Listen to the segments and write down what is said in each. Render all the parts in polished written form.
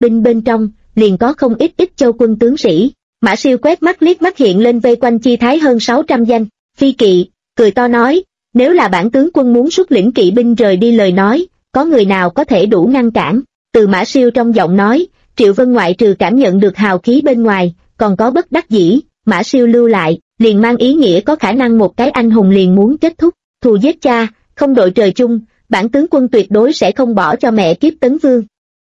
binh bên trong, liền có không ít châu quân tướng sĩ. Mã Siêu quét mắt liếc mắt hiện lên vây quanh chi thái hơn 600 danh phi kỵ, cười to nói, nếu là bản tướng quân muốn xuất lĩnh kỵ binh rời đi lời nói, có người nào có thể đủ ngăn cản? Từ Mã Siêu trong giọng nói, Triệu Vân ngoại trừ cảm nhận được hào khí bên ngoài, còn có bất đắc dĩ. Mã Siêu lưu lại, liền mang ý nghĩa có khả năng một cái anh hùng liền muốn kết thúc, thù giết cha, không đội trời chung, bản tướng quân tuyệt đối sẽ không bỏ cho mẹ kiếp Tấn Vương.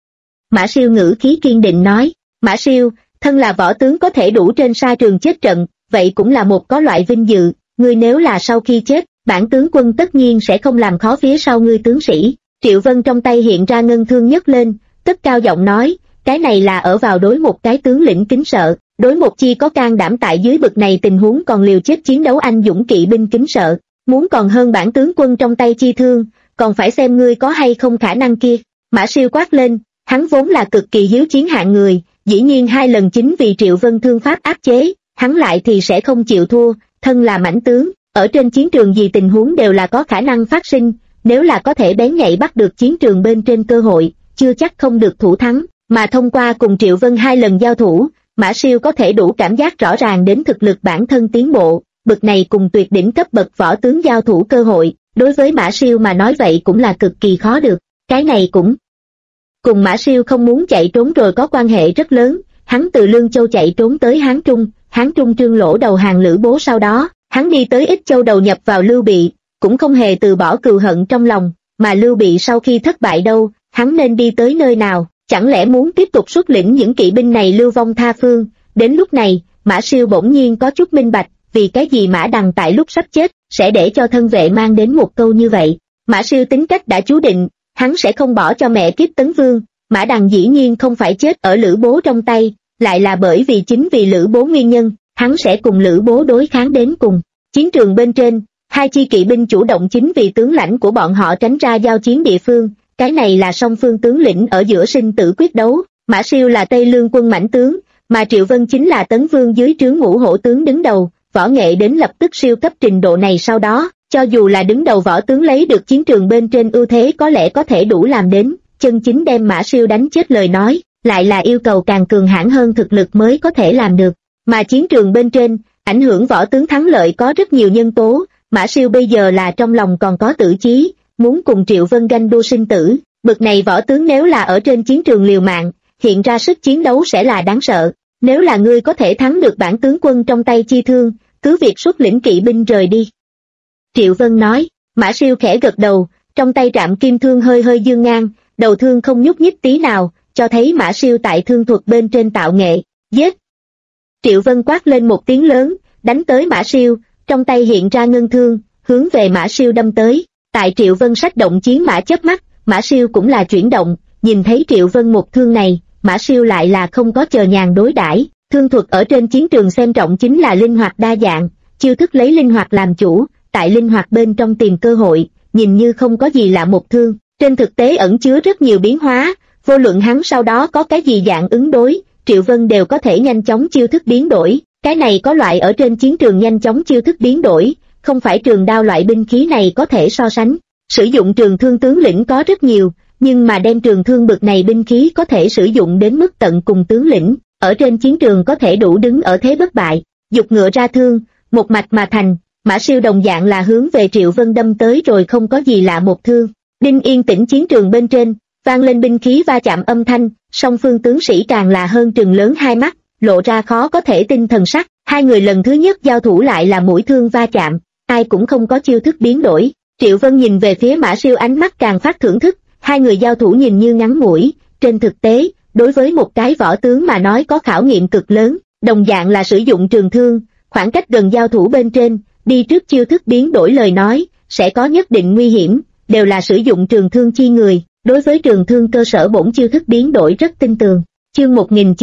Mã Siêu ngữ khí kiên định nói, Mã Siêu, thân là võ tướng có thể đủ trên sa trường chết trận, vậy cũng là một có loại vinh dự, ngươi nếu là sau khi chết, bản tướng quân tất nhiên sẽ không làm khó phía sau ngươi tướng sĩ. Triệu Vân trong tay hiện ra ngân thương nhấc lên, cất cao giọng nói, cái này là ở vào đối một cái tướng lĩnh kính sợ, đối một chi có can đảm tại dưới bực này tình huống còn liều chết chiến đấu anh dũng kỵ binh kính sợ, muốn còn hơn bản tướng quân trong tay chi thương, còn phải xem ngươi có hay không khả năng kia. Mã Siêu quát lên, hắn vốn là cực kỳ hiếu chiến hạng người, dĩ nhiên 2 lần chính vì Triệu Vân thương pháp áp chế, hắn lại thì sẽ không chịu thua, thân là mãnh tướng, ở trên chiến trường gì tình huống đều là có khả năng phát sinh, nếu là có thể bén nhạy bắt được chiến trường bên trên cơ hội, chưa chắc không được thủ thắng, mà thông qua cùng Triệu Vân 2 lần giao thủ, Mã Siêu có thể đủ cảm giác rõ ràng đến thực lực bản thân tiến bộ, bực này cùng tuyệt đỉnh cấp bậc võ tướng giao thủ cơ hội, đối với Mã Siêu mà nói vậy cũng là cực kỳ khó được, cái này cũng cùng Mã Siêu không muốn chạy trốn rồi có quan hệ rất lớn, hắn từ Lương Châu chạy trốn tới Hán Trung Trương Lỗ đầu hàng Lữ Bố sau đó, hắn đi tới Ích Châu đầu nhập vào Lưu Bị, cũng không hề từ bỏ cừu hận trong lòng, mà Lưu Bị sau khi thất bại đâu, hắn nên đi tới nơi nào, chẳng lẽ muốn tiếp tục xuất lĩnh những kỵ binh này lưu vong tha phương? Đến lúc này, Mã Siêu bỗng nhiên có chút minh bạch, vì cái gì Mã Đằng tại lúc sắp chết, sẽ để cho thân vệ mang đến một câu như vậy. Mã Siêu tính cách đã chú định, hắn sẽ không bỏ cho mẹ kiếp Tấn Vương, Mã Đằng dĩ nhiên không phải chết ở Lữ Bố trong tay, lại là bởi vì chính vì Lữ Bố nguyên nhân, hắn sẽ cùng Lữ Bố đối kháng đến cùng. Chiến trường bên trên, 2 chi kỵ binh chủ động chính vì tướng lãnh của bọn họ tránh ra giao chiến địa phương, cái này là song phương tướng lĩnh ở giữa sinh tử quyết đấu. Mã Siêu là Tây Lương quân mãnh tướng, mà Triệu Vân chính là Tấn Vương dưới trướng Ngũ Hổ tướng đứng đầu, võ nghệ đến lập tức siêu cấp trình độ này sau đó, cho dù là đứng đầu võ tướng lấy được chiến trường bên trên ưu thế có lẽ có thể đủ làm đến, chân chính đem Mã Siêu đánh chết lời nói, lại là yêu cầu càng cường hãn hơn thực lực mới có thể làm được. Mà chiến trường bên trên, ảnh hưởng võ tướng thắng lợi có rất nhiều nhân tố, Mã Siêu bây giờ là trong lòng còn có tử chí, muốn cùng Triệu Vân ganh đua sinh tử, bực này võ tướng nếu là ở trên chiến trường liều mạng, hiện ra sức chiến đấu sẽ là đáng sợ. Nếu là ngươi có thể thắng được bản tướng quân trong tay chi thương, cứ việc xuất lĩnh kỵ binh rời đi. Triệu Vân nói, Mã Siêu khẽ gật đầu, trong tay trạm kim thương hơi hơi dương ngang, đầu thương không nhúc nhích tí nào, cho thấy Mã Siêu tại thương thuật bên trên tạo nghệ, giết. Triệu Vân quát lên một tiếng lớn, đánh tới Mã Siêu, trong tay hiện ra ngân thương, hướng về Mã Siêu đâm tới. Tại Triệu Vân sách động chiến mã chớp mắt, Mã Siêu cũng là chuyển động, nhìn thấy Triệu Vân một thương này, Mã Siêu lại là không có chờ nhàn đối đãi. Thương thuật ở trên chiến trường xem trọng chính là linh hoạt đa dạng, chiêu thức lấy linh hoạt làm chủ, tại linh hoạt bên trong tìm cơ hội, nhìn như không có gì lạ một thương, trên thực tế ẩn chứa rất nhiều biến hóa, vô luận hắn sau đó có cái gì dạng ứng đối, Triệu Vân đều có thể nhanh chóng chiêu thức biến đổi, cái này có loại ở trên chiến trường nhanh chóng chiêu thức biến đổi, không phải trường đao loại binh khí này có thể so sánh. Sử dụng trường thương tướng lĩnh có rất nhiều, nhưng mà đem trường thương bực này binh khí có thể sử dụng đến mức tận cùng tướng lĩnh, ở trên chiến trường có thể đủ đứng ở thế bất bại, dục ngựa ra thương, một mạch mà thành. Mã Siêu đồng dạng là hướng về Triệu Vân đâm tới rồi không có gì lạ một thương. Đinh yên tĩnh chiến trường bên trên, vang lên binh khí va chạm âm thanh, song phương tướng sĩ càng là hơn trừng lớn hai mắt, lộ ra khó có thể tin thần sắc. 2 người lần thứ nhất giao thủ lại là mũi thương va chạm, ai cũng không có chiêu thức biến đổi. Triệu Vân nhìn về phía Mã Siêu ánh mắt càng phát thưởng thức, 2 người giao thủ nhìn như ngắn ngủi, trên thực tế, đối với một cái võ tướng mà nói có khảo nghiệm cực lớn, đồng dạng là sử dụng trường thương, khoảng cách gần giao thủ bên trên, đi trước chiêu thức biến đổi lời nói, sẽ có nhất định nguy hiểm, đều là sử dụng trường thương chi người, đối với trường thương cơ sở bổn chiêu thức biến đổi rất tin tường. Chương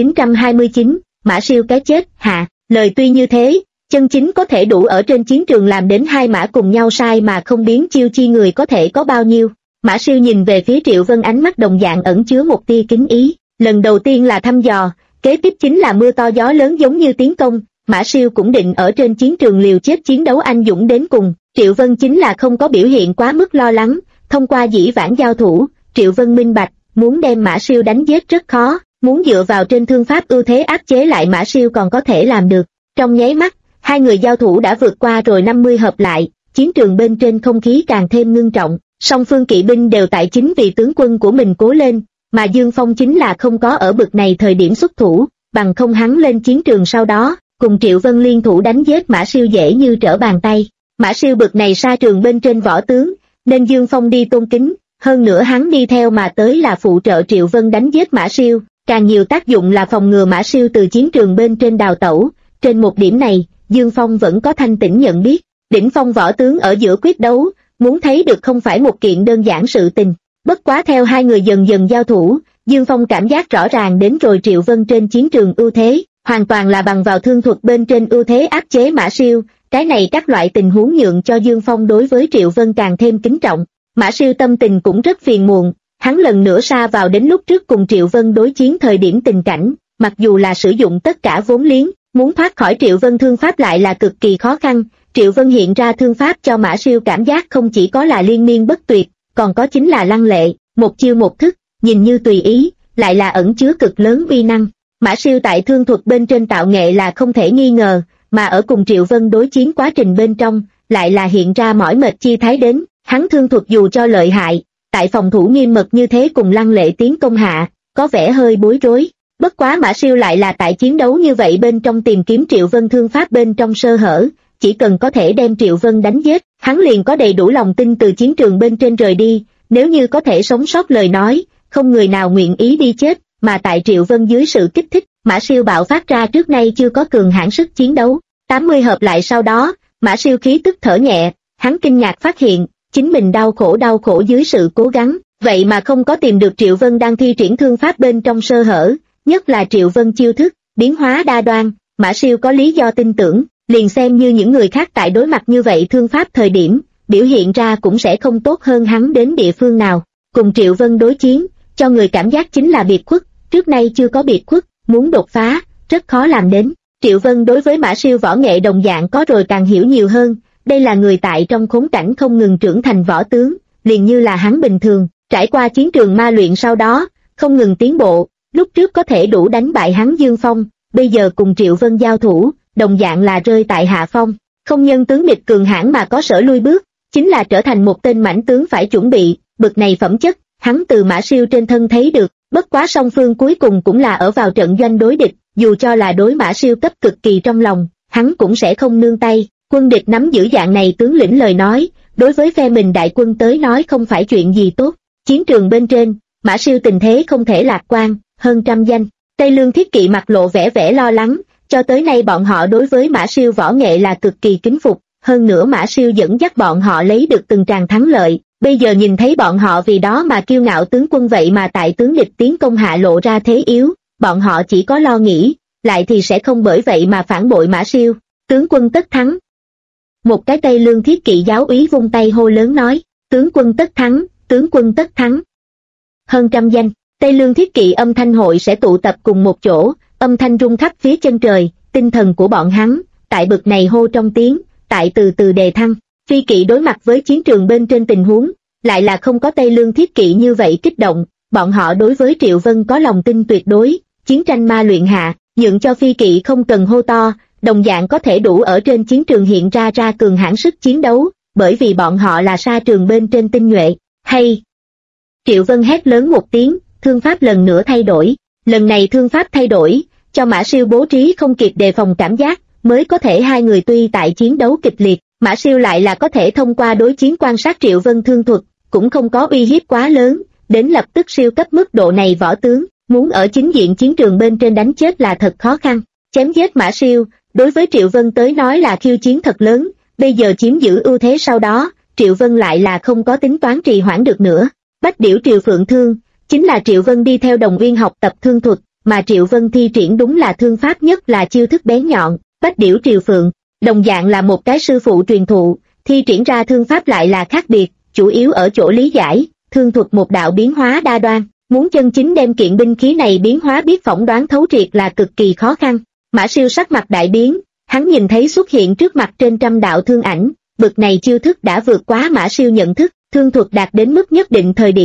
1929, Mã Siêu cái chết, hạ, lời tuy như thế, chân chính có thể đủ ở trên chiến trường làm đến 2 mã cùng nhau sai mà không biến chiêu chi người có thể có bao nhiêu. Mã Siêu nhìn về phía Triệu Vân ánh mắt đồng dạng ẩn chứa một tia kính ý, lần đầu tiên là thăm dò, kế tiếp chính là mưa to gió lớn giống như tiến công. Mã Siêu cũng định ở trên chiến trường liều chết chiến đấu anh dũng đến cùng. Triệu Vân chính là không có biểu hiện quá mức lo lắng, thông qua dĩ vãng giao thủ, Triệu Vân minh bạch, muốn đem Mã Siêu đánh giết rất khó, muốn dựa vào trên thương pháp ưu thế áp chế lại Mã Siêu còn có thể làm được. Trong nháy mắt, hai người giao thủ đã vượt qua rồi 50 hợp lại, chiến trường bên trên không khí càng thêm ngưng trọng, song phương kỵ binh đều tại chính vì tướng quân của mình cố lên, mà Dương Phong chính là không có ở bực này thời điểm xuất thủ, bằng không hắn lên chiến trường sau đó, cùng Triệu Vân liên thủ đánh giết Mã Siêu dễ như trở bàn tay. Mã Siêu bực này sa trường bên trên võ tướng, nên Dương Phong đi tôn kính, hơn nữa hắn đi theo mà tới là phụ trợ Triệu Vân đánh giết Mã Siêu, càng nhiều tác dụng là phòng ngừa Mã Siêu từ chiến trường bên trên đào tẩu. Trên một điểm này, Dương Phong vẫn có thanh tĩnh nhận biết, đỉnh phong võ tướng ở giữa quyết đấu, muốn thấy được không phải một kiện đơn giản sự tình. Bất quá theo hai người dần dần giao thủ, Dương Phong cảm giác rõ ràng đến rồi Triệu Vân trên chiến trường ưu thế, hoàn toàn là bằng vào thương thuật bên trên ưu thế áp chế Mã Siêu, cái này các loại tình huống nhượng cho Dương Phong đối với Triệu Vân càng thêm kính trọng. Mã Siêu tâm tình cũng rất phiền muộn, hắn lần nữa sa vào đến lúc trước cùng Triệu Vân đối chiến thời điểm tình cảnh, mặc dù là sử dụng tất cả vốn liếng, muốn thoát khỏi Triệu Vân thương pháp lại là cực kỳ khó khăn. Triệu Vân hiện ra thương pháp cho Mã Siêu cảm giác không chỉ có là liên miên bất tuyệt, còn có chính là lăng lệ, một chiêu một thức, nhìn như tùy ý, lại là ẩn chứa cực lớn uy năng. Mã Siêu tại thương thuật bên trên tạo nghệ là không thể nghi ngờ, mà ở cùng Triệu Vân đối chiến quá trình bên trong, lại là hiện ra mỏi mệt chi thái đến, hắn thương thuật dù cho lợi hại, tại phòng thủ nghiêm mật như thế cùng lăng lệ tiến công hạ, có vẻ hơi bối rối. Bất quá Mã Siêu lại là tại chiến đấu như vậy bên trong tìm kiếm Triệu Vân thương pháp bên trong sơ hở, chỉ cần có thể đem Triệu Vân đánh giết, hắn liền có đầy đủ lòng tin từ chiến trường bên trên rời đi, nếu như có thể sống sót lời nói, không người nào nguyện ý đi chết, mà tại Triệu Vân dưới sự kích thích, Mã Siêu bạo phát ra trước nay chưa có cường hãn sức chiến đấu. 80 hợp lại sau đó, Mã Siêu khí tức thở nhẹ, hắn kinh ngạc phát hiện, chính mình đau khổ dưới sự cố gắng, vậy mà không có tìm được Triệu Vân đang thi triển thương pháp bên trong sơ hở, nhất là Triệu Vân chiêu thức, biến hóa đa đoan, Mã Siêu có lý do tin tưởng, liền xem như những người khác tại đối mặt như vậy thương pháp thời điểm, biểu hiện ra cũng sẽ không tốt hơn hắn đến địa phương nào. Cùng Triệu Vân đối chiến, cho người cảm giác chính là biệt khuất, trước nay chưa có biệt khuất, muốn đột phá, rất khó làm đến. Triệu Vân đối với Mã Siêu võ nghệ đồng dạng có rồi càng hiểu nhiều hơn, đây là người tại trong khốn cảnh không ngừng trưởng thành võ tướng, liền như là hắn bình thường, trải qua chiến trường ma luyện sau đó, không ngừng tiến bộ, lúc trước có thể đủ đánh bại hắn Dương Phong, bây giờ cùng Triệu Vân giao thủ, đồng dạng là rơi tại hạ phong, không nhân tướng địch cường hãn mà có sở lui bước, chính là trở thành một tên mãnh tướng phải chuẩn bị, bực này phẩm chất, hắn từ Mã Siêu trên thân thấy được, bất quá song phương cuối cùng cũng là ở vào trận doanh đối địch, dù cho là đối Mã Siêu cấp cực kỳ trong lòng, hắn cũng sẽ không nương tay. Quân địch nắm giữ dạng này tướng lĩnh lời nói, đối với phe mình đại quân tới nói không phải chuyện gì tốt. Chiến trường bên trên, Mã Siêu tình thế không thể lạc quan, hơn trăm danh. Tây Lương thiết kỵ mặt lộ vẻ lo lắng, cho tới nay bọn họ đối với Mã Siêu võ nghệ là cực kỳ kính phục, hơn nữa Mã Siêu dẫn dắt bọn họ lấy được từng tràng thắng lợi, bây giờ nhìn thấy bọn họ vì đó mà kiêu ngạo tướng quân vậy mà tại tướng địch tiến công hạ lộ ra thế yếu, bọn họ chỉ có lo nghĩ, lại thì sẽ không bởi vậy mà phản bội Mã Siêu, tướng quân tất thắng. Một cái Tây Lương thiết kỵ giáo úy vung tay hô lớn nói, tướng quân tất thắng, tướng quân tất thắng. Hơn trăm danh, Tây Lương thiết kỵ âm thanh hội sẽ tụ tập cùng một chỗ, âm thanh rung khắp phía chân trời, tinh thần của bọn hắn, tại bực này hô trong tiếng, tại từ từ đề thăng. Phi kỵ đối mặt với chiến trường bên trên tình huống, lại là không có Tây Lương thiết kỵ như vậy kích động, bọn họ đối với Triệu Vân có lòng tin tuyệt đối, chiến tranh ma luyện hạ, nhượng cho phi kỵ không cần hô to, đồng dạng có thể đủ ở trên chiến trường hiện ra cường hãn sức chiến đấu, bởi vì bọn họ là sa trường bên trên tinh nhuệ. Hay! Triệu Vân hét lớn một tiếng, thương pháp lần nữa thay đổi, lần này thương pháp thay đổi, cho Mã Siêu bố trí không kịp đề phòng cảm giác, mới có thể hai người tuy tại chiến đấu kịch liệt, Mã Siêu lại là có thể thông qua đối chiến quan sát Triệu Vân thương thuật, cũng không có uy hiếp quá lớn, đến lập tức siêu cấp mức độ này võ tướng, muốn ở chính diện chiến trường bên trên đánh chết là thật khó khăn. Chém giết Mã Siêu, đối với Triệu Vân tới nói là khiêu chiến thật lớn, bây giờ chiếm giữ ưu thế sau đó, Triệu Vân lại là không có tính toán trì hoãn được nữa. Bách Điểu Triều Phượng Thương, chính là Triệu Vân đi theo Đồng Uyên học tập thương thuật, mà Triệu Vân thi triển đúng là thương pháp nhất là chiêu thức bén nhọn, Bách Điểu Triều Phượng, đồng dạng là một cái sư phụ truyền thụ, thi triển ra thương pháp lại là khác biệt, chủ yếu ở chỗ lý giải, thương thuật một đạo biến hóa đa đoan, muốn chân chính đem kiện binh khí này biến hóa biết phỏng đoán thấu triệt là cực kỳ khó khăn. Mã Siêu sắc mặt đại biến, hắn nhìn thấy xuất hiện trước mặt trên trăm đạo thương ảnh, bực này chiêu thức đã vượt quá Mã Siêu nhận thức, thương thuật đạt đến mức nhất định thời điểm,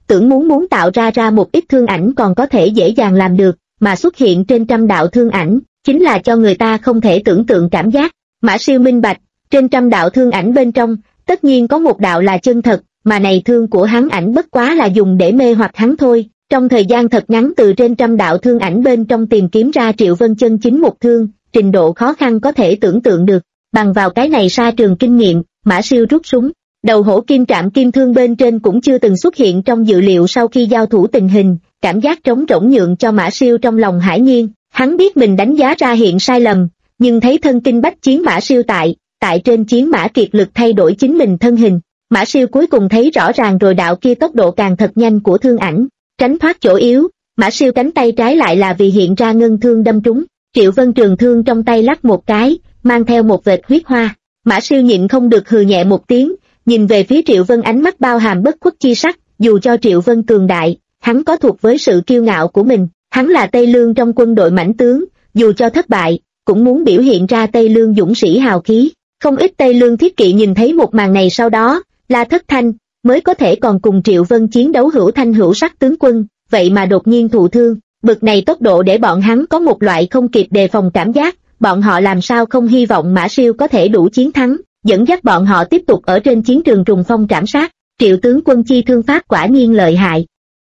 tưởng muốn tạo ra một ít thương ảnh còn có thể dễ dàng làm được, mà xuất hiện trên 100 đạo thương ảnh, chính là cho người ta không thể tưởng tượng cảm giác. Mã Siêu minh bạch, trên 100 đạo thương ảnh bên trong, tất nhiên có một đạo là chân thật, mà này thương của hắn ảnh bất quá là dùng để mê hoặc hắn thôi. Trong thời gian thật ngắn từ trên 100 đạo thương ảnh bên trong tìm kiếm ra Triệu Vân chân chính một thương, trình độ khó khăn có thể tưởng tượng được. Bằng vào cái này xa trường kinh nghiệm, Mã Siêu rút súng. Đầu hổ kim trạm kim thương bên trên cũng chưa từng xuất hiện trong dự liệu sau khi giao thủ tình hình, cảm giác trống rỗng nhượng cho Mã Siêu trong lòng hải nhiên. Hắn biết mình đánh giá ra hiện sai lầm, nhưng thấy thân kinh bách chiến Mã Siêu tại trên chiến mã kiệt lực thay đổi chính mình thân hình. Mã Siêu cuối cùng thấy rõ ràng rồi đạo kia tốc độ càng thật nhanh của thương ảnh. Tránh thoát chỗ yếu, Mã Siêu cánh tay trái lại là vì hiện ra ngân thương đâm trúng. Triệu Vân trường thương trong tay lắc một cái, mang theo một vệt huyết hoa. Mã Siêu nhịn không được hừ nhẹ một tiếng, nhìn về phía Triệu Vân ánh mắt bao hàm bất khuất chi sắc. Dù cho Triệu Vân cường đại, hắn có thuộc với sự kiêu ngạo của mình, hắn là Tây Lương trong quân đội mãnh tướng, dù cho thất bại, cũng muốn biểu hiện ra Tây Lương dũng sĩ hào khí. Không ít Tây Lương thiết kỵ nhìn thấy một màn này sau đó, la thất thanh, mới có thể còn cùng Triệu Vân chiến đấu hữu thanh hữu sắc tướng quân, vậy mà đột nhiên thụ thương, bực này tốc độ để bọn hắn có một loại không kịp đề phòng cảm giác, bọn họ làm sao không hy vọng Mã Siêu có thể đủ chiến thắng, dẫn dắt bọn họ tiếp tục ở trên chiến trường trùng phong trảm sát. Triệu tướng quân chi thương pháp quả nhiên lợi hại.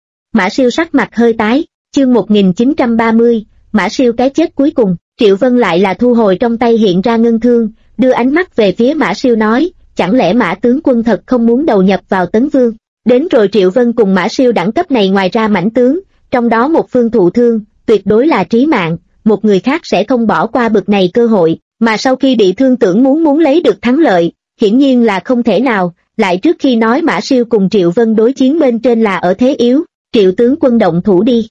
Mã Siêu sắc mặt hơi tái, chương 1930, Mã Siêu cái chết cuối cùng. Triệu Vân lại là thu hồi trong tay hiện ra ngân thương, đưa ánh mắt về phía Mã Siêu nói, chẳng lẽ Mã tướng quân thật không muốn đầu nhập vào Tấn Vương. Đến rồi Triệu Vân cùng Mã Siêu đẳng cấp này ngoài ra mãnh tướng, trong đó một phương thụ thương, tuyệt đối là trí mạng, một người khác sẽ không bỏ qua bực này cơ hội, mà sau khi bị thương tưởng muốn lấy được thắng lợi, hiển nhiên là không thể nào. Lại trước khi nói Mã Siêu cùng Triệu Vân đối chiến bên trên là ở thế yếu, Triệu tướng quân động thủ đi.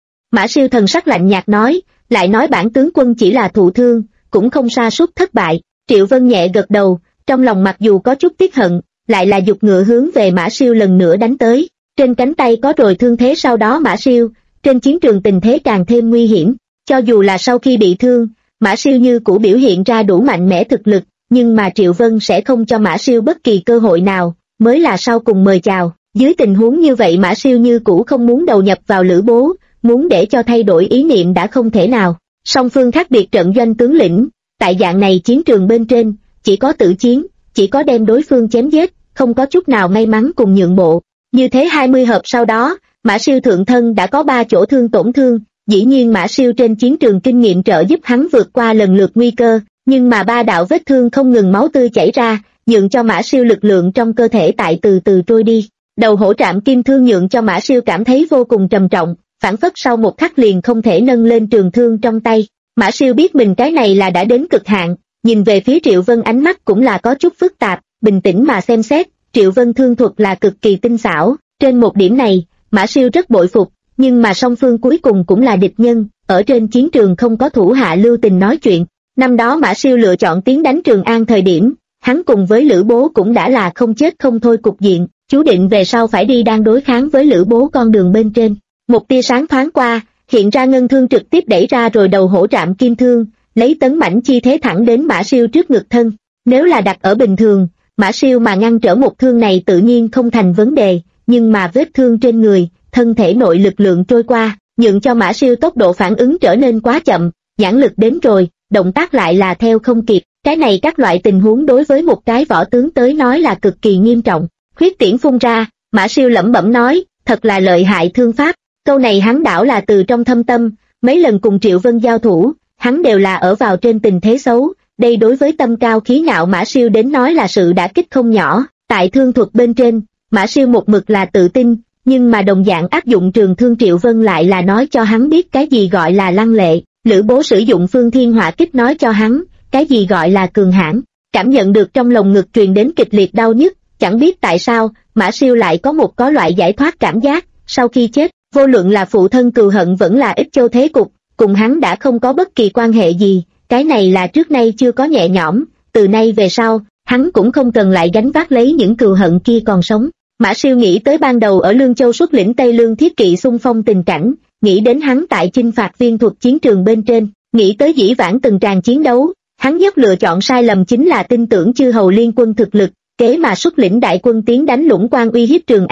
Mã Siêu thần sắc lạnh nhạt nói, lại nói bản tướng quân chỉ là thụ thương, cũng không sa sút thất bại. Triệu Vân nhẹ gật đầu, trong lòng mặc dù có chút tiếc hận, lại là giục ngựa hướng về Mã Siêu lần nữa đánh tới. Trên cánh tay có rồi thương thế sau đó Mã Siêu, trên chiến trường tình thế càng thêm nguy hiểm. Cho dù là sau khi bị thương, Mã Siêu như cũ biểu hiện ra đủ mạnh mẽ thực lực, nhưng mà Triệu Vân sẽ không cho Mã Siêu bất kỳ cơ hội nào, mới là sau cùng mời chào. Dưới tình huống như vậy Mã Siêu như cũ không muốn đầu nhập vào Lữ Bố, muốn để cho thay đổi ý niệm đã không thể nào. Song phương khác biệt trận doanh tướng lĩnh, tại dạng này chiến trường bên trên, chỉ có tử chiến, chỉ có đem đối phương chém giết, không có chút nào may mắn cùng nhượng bộ. Như thế 20 hợp sau đó, Mã Siêu thượng thân đã có 3 chỗ thương tổn thương, dĩ nhiên Mã Siêu trên chiến trường kinh nghiệm trợ giúp hắn vượt qua lần lượt nguy cơ, nhưng mà 3 đạo vết thương không ngừng máu tươi chảy ra, nhượng cho Mã Siêu lực lượng trong cơ thể tại từ từ trôi đi. Đầu hổ trạm kim thương nhượng cho Mã Siêu cảm thấy vô cùng trầm trọng, phản phất sau một khắc liền không thể nâng lên trường thương trong tay. Mã Siêu biết mình cái này là đã đến cực hạn, nhìn về phía Triệu Vân ánh mắt cũng là có chút phức tạp, bình tĩnh mà xem xét, Triệu Vân thương thuật là cực kỳ tinh xảo, trên một điểm này, Mã Siêu rất bội phục, nhưng mà song phương cuối cùng cũng là địch nhân, ở trên chiến trường không có thủ hạ lưu tình nói chuyện. Năm đó Mã Siêu lựa chọn tiến đánh Trường An thời điểm, hắn cùng với Lữ Bố cũng đã là không chết không thôi cục diện, chú định về sau phải đi đang đối kháng với Lữ Bố con đường bên trên. Một tia sáng thoáng qua, hiện ra ngân thương trực tiếp đẩy ra rồi đầu hổ trạm kim thương, lấy tấn mãnh chi thế thẳng đến Mã Siêu trước ngực thân. Nếu là đặt ở bình thường, Mã Siêu mà ngăn trở một thương này tự nhiên không thành vấn đề, nhưng mà vết thương trên người, thân thể nội lực lượng trôi qua, nhượng cho Mã Siêu tốc độ phản ứng trở nên quá chậm, giãn lực đến rồi, động tác lại là theo không kịp. Cái này các loại tình huống đối với một cái võ tướng tới nói là cực kỳ nghiêm trọng. Huyết tiễn phun ra, Mã Siêu lẩm bẩm nói, thật là lợi hại thương pháp. Câu này hắn đảo là từ trong thâm tâm, mấy lần cùng Triệu Vân giao thủ, hắn đều là ở vào trên tình thế xấu, đây đối với tâm cao khí ngạo Mã Siêu đến nói là sự đả kích không nhỏ. Tại thương thuật bên trên, Mã Siêu một mực là tự tin, nhưng mà đồng dạng áp dụng trường thương Triệu Vân lại là nói cho hắn biết cái gì gọi là lăng lệ. Lữ Bố sử dụng phương thiên hỏa kích nói cho hắn, cái gì gọi là cường hãn. Cảm nhận được trong lồng ngực truyền đến kịch liệt đau nhức, chẳng biết tại sao, Mã Siêu lại có loại giải thoát cảm giác, sau khi chết, vô luận là phụ thân cừu hận vẫn là Ích Châu thế cục, cùng hắn đã không có bất kỳ quan hệ gì, cái này là trước nay chưa có nhẹ nhõm, từ nay về sau, hắn cũng không cần lại gánh vác lấy những cừu hận kia còn sống. Mã Siêu nghĩ tới ban đầu ở Lương Châu xuất lĩnh Tây Lương thiết kỵ xung phong tình cảnh, nghĩ đến hắn tại chinh phạt Viên Thuật chiến trường bên trên, nghĩ tới dĩ vãng từng tràng chiến đấu, hắn nhất lựa chọn sai lầm chính là tin tưởng chư hầu liên quân thực lực, kế mà xuất lĩnh đại quân tiến đánh Lũng Quan uy hiếp Trường An,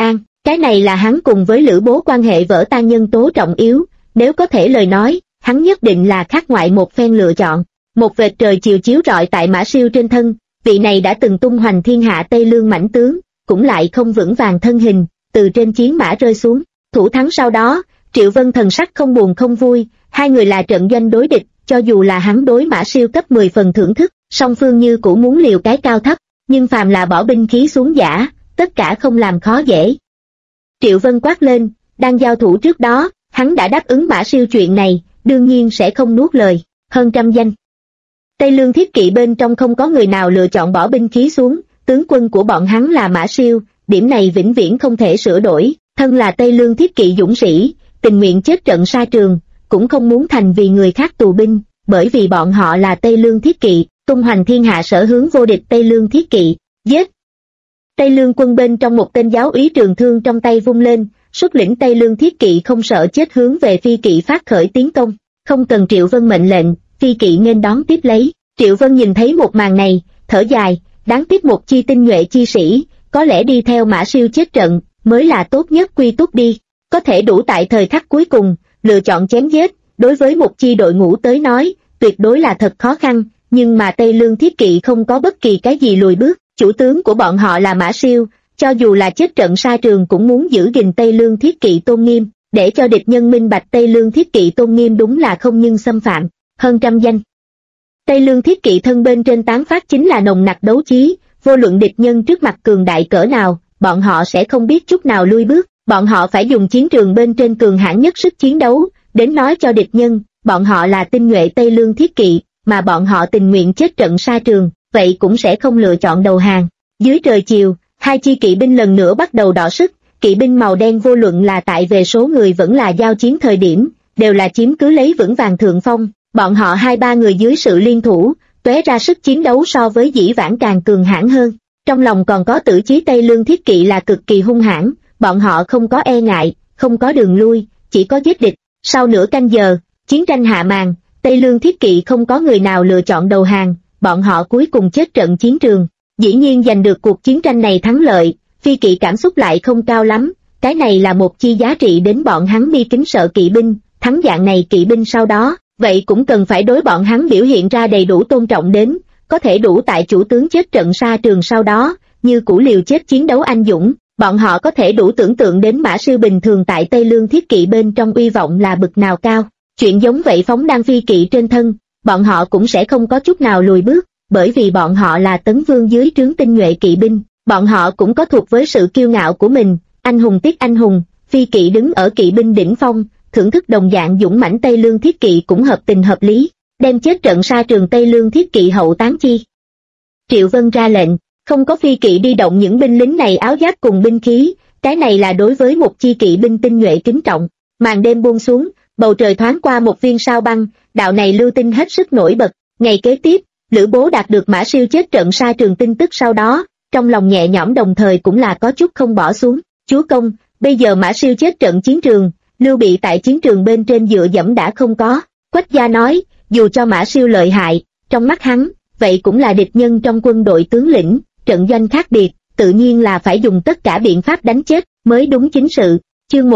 Cái này là hắn cùng với Lữ Bố quan hệ vỡ tan nhân tố trọng yếu, nếu có thể lời nói, hắn nhất định là khác ngoại một phen lựa chọn. Một vệt trời chiều chiếu rọi tại Mã Siêu trên thân, vị này đã từng tung hoành thiên hạ Tây Lương mãnh tướng, cũng lại không vững vàng thân hình, từ trên chiến mã rơi xuống. Thủ thắng sau đó, Triệu Vân thần sắc không buồn không vui, hai người là trận doanh đối địch, cho dù là hắn đối Mã Siêu cấp 10 phần thưởng thức, song phương như cũ muốn liều cái cao thấp, nhưng phàm là bỏ binh khí xuống giã, tất cả không làm khó dễ. Triệu Vân quát lên, đang giao thủ trước đó, hắn đã đáp ứng Mã Siêu chuyện này, đương nhiên sẽ không nuốt lời. Hơn trăm danh Tây Lương thiết kỵ bên trong không có người nào lựa chọn bỏ binh khí xuống, tướng quân của bọn hắn là Mã Siêu, điểm này vĩnh viễn không thể sửa đổi, thân là Tây Lương thiết kỵ dũng sĩ, tình nguyện chết trận sa trường, cũng không muốn thành vì người khác tù binh, bởi vì bọn họ là Tây Lương thiết kỵ, tung hoành thiên hạ sở hướng vô địch Tây Lương thiết kỵ, giết! Tây Lương quân bên trong một tên giáo úy trường thương trong tay vung lên, xuất lĩnh Tây Lương thiết kỵ không sợ chết hướng về phi kỵ phát khởi tiến công, không cần Triệu Vân mệnh lệnh, phi kỵ nên đón tiếp lấy. Triệu Vân nhìn thấy một màn này, thở dài, đáng tiếc một chi tinh nhuệ chi sĩ, có lẽ đi theo Mã Siêu chết trận, mới là tốt nhất quy túc đi, có thể đủ tại thời khắc cuối cùng, lựa chọn chém giết, đối với một chi đội ngũ tới nói, tuyệt đối là thật khó khăn, nhưng mà Tây Lương thiết kỵ không có bất kỳ cái gì lùi bước, chủ tướng của bọn họ là Mã Siêu, cho dù là chết trận sa trường cũng muốn giữ gìn Tây Lương thiết kỵ tôn nghiêm, để cho địch nhân minh bạch Tây Lương thiết kỵ tôn nghiêm đúng là không nhưng xâm phạm. Hơn trăm danh Tây Lương thiết kỵ thân bên trên tán phát chính là nồng nặc đấu chí, vô luận địch nhân trước mặt cường đại cỡ nào, bọn họ sẽ không biết chút nào lui bước, bọn họ phải dùng chiến trường bên trên cường hãn nhất sức chiến đấu, đến nói cho địch nhân, bọn họ là tinh nhuệ Tây Lương thiết kỵ, mà bọn họ tình nguyện chết trận sa trường, vậy cũng sẽ không lựa chọn đầu hàng. Dưới trời chiều, hai chi kỵ binh lần nữa bắt đầu đọ sức, kỵ binh màu đen vô luận là tại về số người vẫn là giao chiến thời điểm, đều là chiếm cứ lấy vững vàng thượng phong, bọn họ hai ba người dưới sự liên thủ, tóe ra sức chiến đấu so với dĩ vãng càng cường hãn hơn. Trong lòng còn có tử chí Tây Lương thiết kỵ là cực kỳ hung hãn, bọn họ không có e ngại, không có đường lui, chỉ có giết địch. Sau nửa canh giờ, chiến tranh hạ màn, Tây Lương thiết kỵ không có người nào lựa chọn đầu hàng, bọn họ cuối cùng chết trận chiến trường. Dĩ nhiên giành được cuộc chiến tranh này thắng lợi, phi kỵ cảm xúc lại không cao lắm, cái này là một chi giá trị đến bọn hắn mi kính sợ kỵ binh, thắng dạng này kỵ binh sau đó, vậy cũng cần phải đối bọn hắn biểu hiện ra đầy đủ tôn trọng đến, có thể đủ tại chủ tướng chết trận sa trường sau đó, như cũ liều chết chiến đấu anh dũng, bọn họ có thể đủ tưởng tượng đến Mã Siêu bình thường tại Tây Lương thiết kỵ bên trong uy vọng là bực nào cao. Chuyện giống vậy phóng đang phi kỵ trên thân, bọn họ cũng sẽ không có chút nào lùi bước, bởi vì bọn họ là tấn vương dưới trướng tinh nhuệ kỵ binh, bọn họ cũng có thuộc với sự kiêu ngạo của mình, anh hùng tiếc anh hùng, phi kỵ đứng ở kỵ binh đỉnh phong, thưởng thức đồng dạng dũng mãnh Tây Lương thiết kỵ cũng hợp tình hợp lý, đem chết trận sa trường Tây Lương thiết kỵ hậu tán chi. Triệu Vân ra lệnh, không có phi kỵ đi động những binh lính này áo giáp cùng binh khí, cái này là đối với một chi kỵ binh tinh nhuệ kính trọng. Màn đêm buông xuống, bầu trời thoáng qua một viên sao băng, đạo này lưu tinh hết sức nổi bật. Ngày kế tiếp, Lữ Bố đạt được Mã Siêu chết trận sa trường tin tức sau đó, trong lòng nhẹ nhõm đồng thời cũng là có chút không bỏ xuống. Chúa công, bây giờ Mã Siêu chết trận chiến trường, Lưu Bị tại chiến trường bên trên dựa dẫm đã không có. Quách gia nói, dù cho Mã Siêu lợi hại, trong mắt hắn, vậy cũng là địch nhân trong quân đội tướng lĩnh, trận doanh khác biệt, tự nhiên là phải dùng tất cả biện pháp đánh chết, mới đúng chính sự. Chương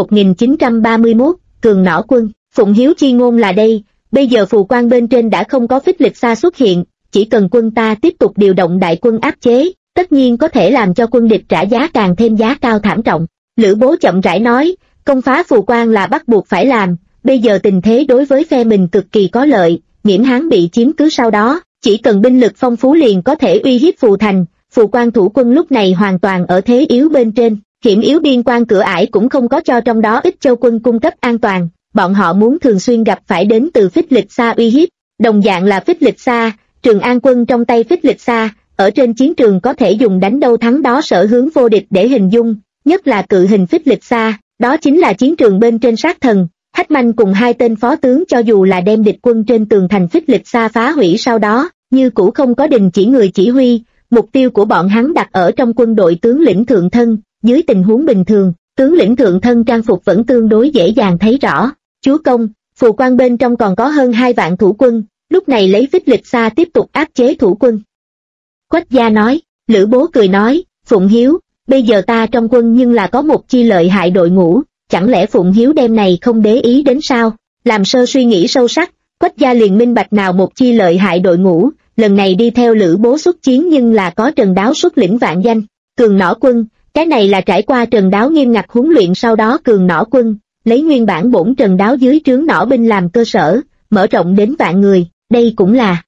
1931, Cường Nỏ Quân, Phụng Hiếu chi ngôn là đây, bây giờ phù quan bên trên đã không có Phích Lịch Sa xuất hiện, chỉ cần quân ta tiếp tục điều động đại quân áp chế, tất nhiên có thể làm cho quân địch trả giá càng thêm giá cao thảm trọng. Lữ Bố chậm rãi nói, công phá phù quan là bắt buộc phải làm, bây giờ tình thế đối với phe mình cực kỳ có lợi, Nghiễm Hán bị chiếm cứ sau đó, chỉ cần binh lực phong phú liền có thể uy hiếp phù thành, phù quan thủ quân lúc này hoàn toàn ở thế yếu bên trên, hiểm yếu biên quan cửa ải cũng không có cho trong đó ít châu quân cung cấp an toàn, bọn họ muốn thường xuyên gặp phải đến từ Phích Lịch Sa uy hiếp, đồng dạng là Phích Lịch Sa, Trường An quân trong tay Phích Lịch Sa, ở trên chiến trường có thể dùng đánh đâu thắng đó sở hướng vô địch để hình dung, nhất là cự hình Phích Lịch Sa, đó chính là chiến trường bên trên sát thần. Hách Manh cùng hai tên phó tướng cho dù là đem địch quân trên tường thành Phích Lịch Sa phá hủy sau đó, như cũ không có đình chỉ người chỉ huy, mục tiêu của bọn hắn đặt ở trong quân đội tướng lĩnh thượng thân, dưới tình huống bình thường, tướng lĩnh thượng thân trang phục vẫn tương đối dễ dàng thấy rõ. Chúa công, phù quan bên trong còn có hơn 2 vạn thủ quân, lúc này lấy Phích Lịch Sa tiếp tục áp chế thủ quân. Quách gia nói, Lữ Bố cười nói, Phụng Hiếu, bây giờ ta trong quân nhưng là có một chi lợi hại đội ngũ, chẳng lẽ Phụng Hiếu đêm này không để ý đến sao? Làm sơ suy nghĩ sâu sắc, Quách gia liền minh bạch nào một chi lợi hại đội ngũ, lần này đi theo Lữ Bố xuất chiến nhưng là có Trần Đáo xuất lĩnh vạn danh, Cường Nỏ quân, cái này là trải qua Trần Đáo nghiêm ngặt huấn luyện sau đó Cường Nỏ quân, lấy nguyên bản bổn Trần Đáo dưới trướng nỏ binh làm cơ sở, mở rộng đến vạn người, đây cũng là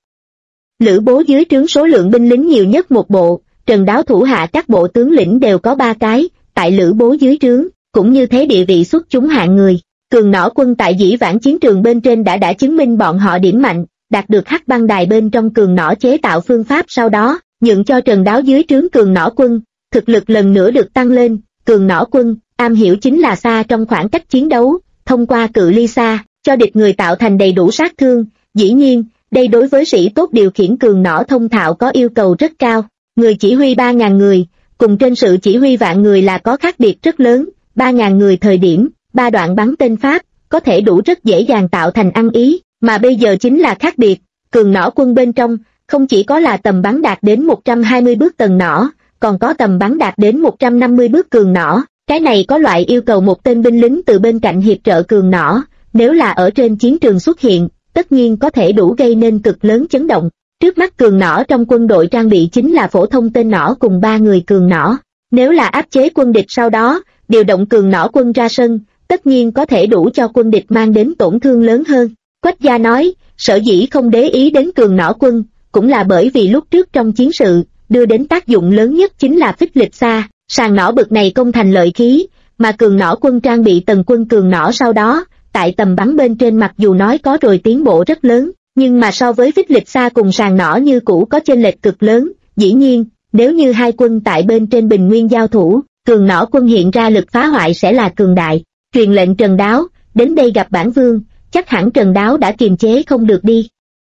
Lữ Bố dưới trướng số lượng binh lính nhiều nhất một bộ, Trần Đáo thủ hạ các bộ tướng lĩnh đều có 3 cái, tại Lữ Bố dưới trướng, cũng như thế địa vị xuất chúng hạng người. Cường Nỏ quân tại dĩ vãng chiến trường bên trên đã chứng minh bọn họ điểm mạnh, đạt được Hắc Băng Đài bên trong Cường Nỏ chế tạo phương pháp sau đó, nhượng cho Trần Đáo dưới trướng Cường Nỏ quân, thực lực lần nữa được tăng lên. Cường Nỏ quân, am hiểu chính là xa trong khoảng cách chiến đấu, thông qua cự ly xa, cho địch người tạo thành đầy đủ sát thương, dĩ nhiên, đây đối với sĩ tốt điều khiển cường nỏ thông thạo có yêu cầu rất cao. Người chỉ huy 3.000 người, cùng trên sự chỉ huy vạn người là có khác biệt rất lớn, 3.000 người thời điểm, 3 đoạn bắn tên Pháp, có thể đủ rất dễ dàng tạo thành ăn ý, mà bây giờ chính là khác biệt, cường nỏ quân bên trong, không chỉ có là tầm bắn đạt đến 120 bước tần nỏ, còn có tầm bắn đạt đến 150 bước cường nỏ, cái này có loại yêu cầu một tên binh lính từ bên cạnh hiệp trợ cường nỏ, nếu là ở trên chiến trường xuất hiện, tất nhiên có thể đủ gây nên cực lớn chấn động. Trước mắt cường nỏ trong quân đội trang bị chính là phổ thông tên nỏ cùng 3 người cường nỏ. Nếu là áp chế quân địch sau đó, điều động cường nỏ quân ra sân, tất nhiên có thể đủ cho quân địch mang đến tổn thương lớn hơn. Quách gia nói, sở dĩ không để ý đến cường nỏ quân, cũng là bởi vì lúc trước trong chiến sự, đưa đến tác dụng lớn nhất chính là phích lịch xa, sàng nỏ bực này công thành lợi khí, mà cường nỏ quân trang bị tần quân cường nỏ sau đó, tại tầm bắn bên trên mặc dù nói có rồi tiến bộ rất lớn, nhưng mà so với phích lịch xa cùng sàng nỏ như cũ có chênh lệch cực lớn. Dĩ nhiên, nếu như hai quân tại bên trên bình nguyên giao thủ, cường nỏ quân hiện ra lực phá hoại sẽ là cường đại. Truyền lệnh Trần Đáo, đến đây gặp bản vương, chắc hẳn Trần Đáo đã kiềm chế không được đi.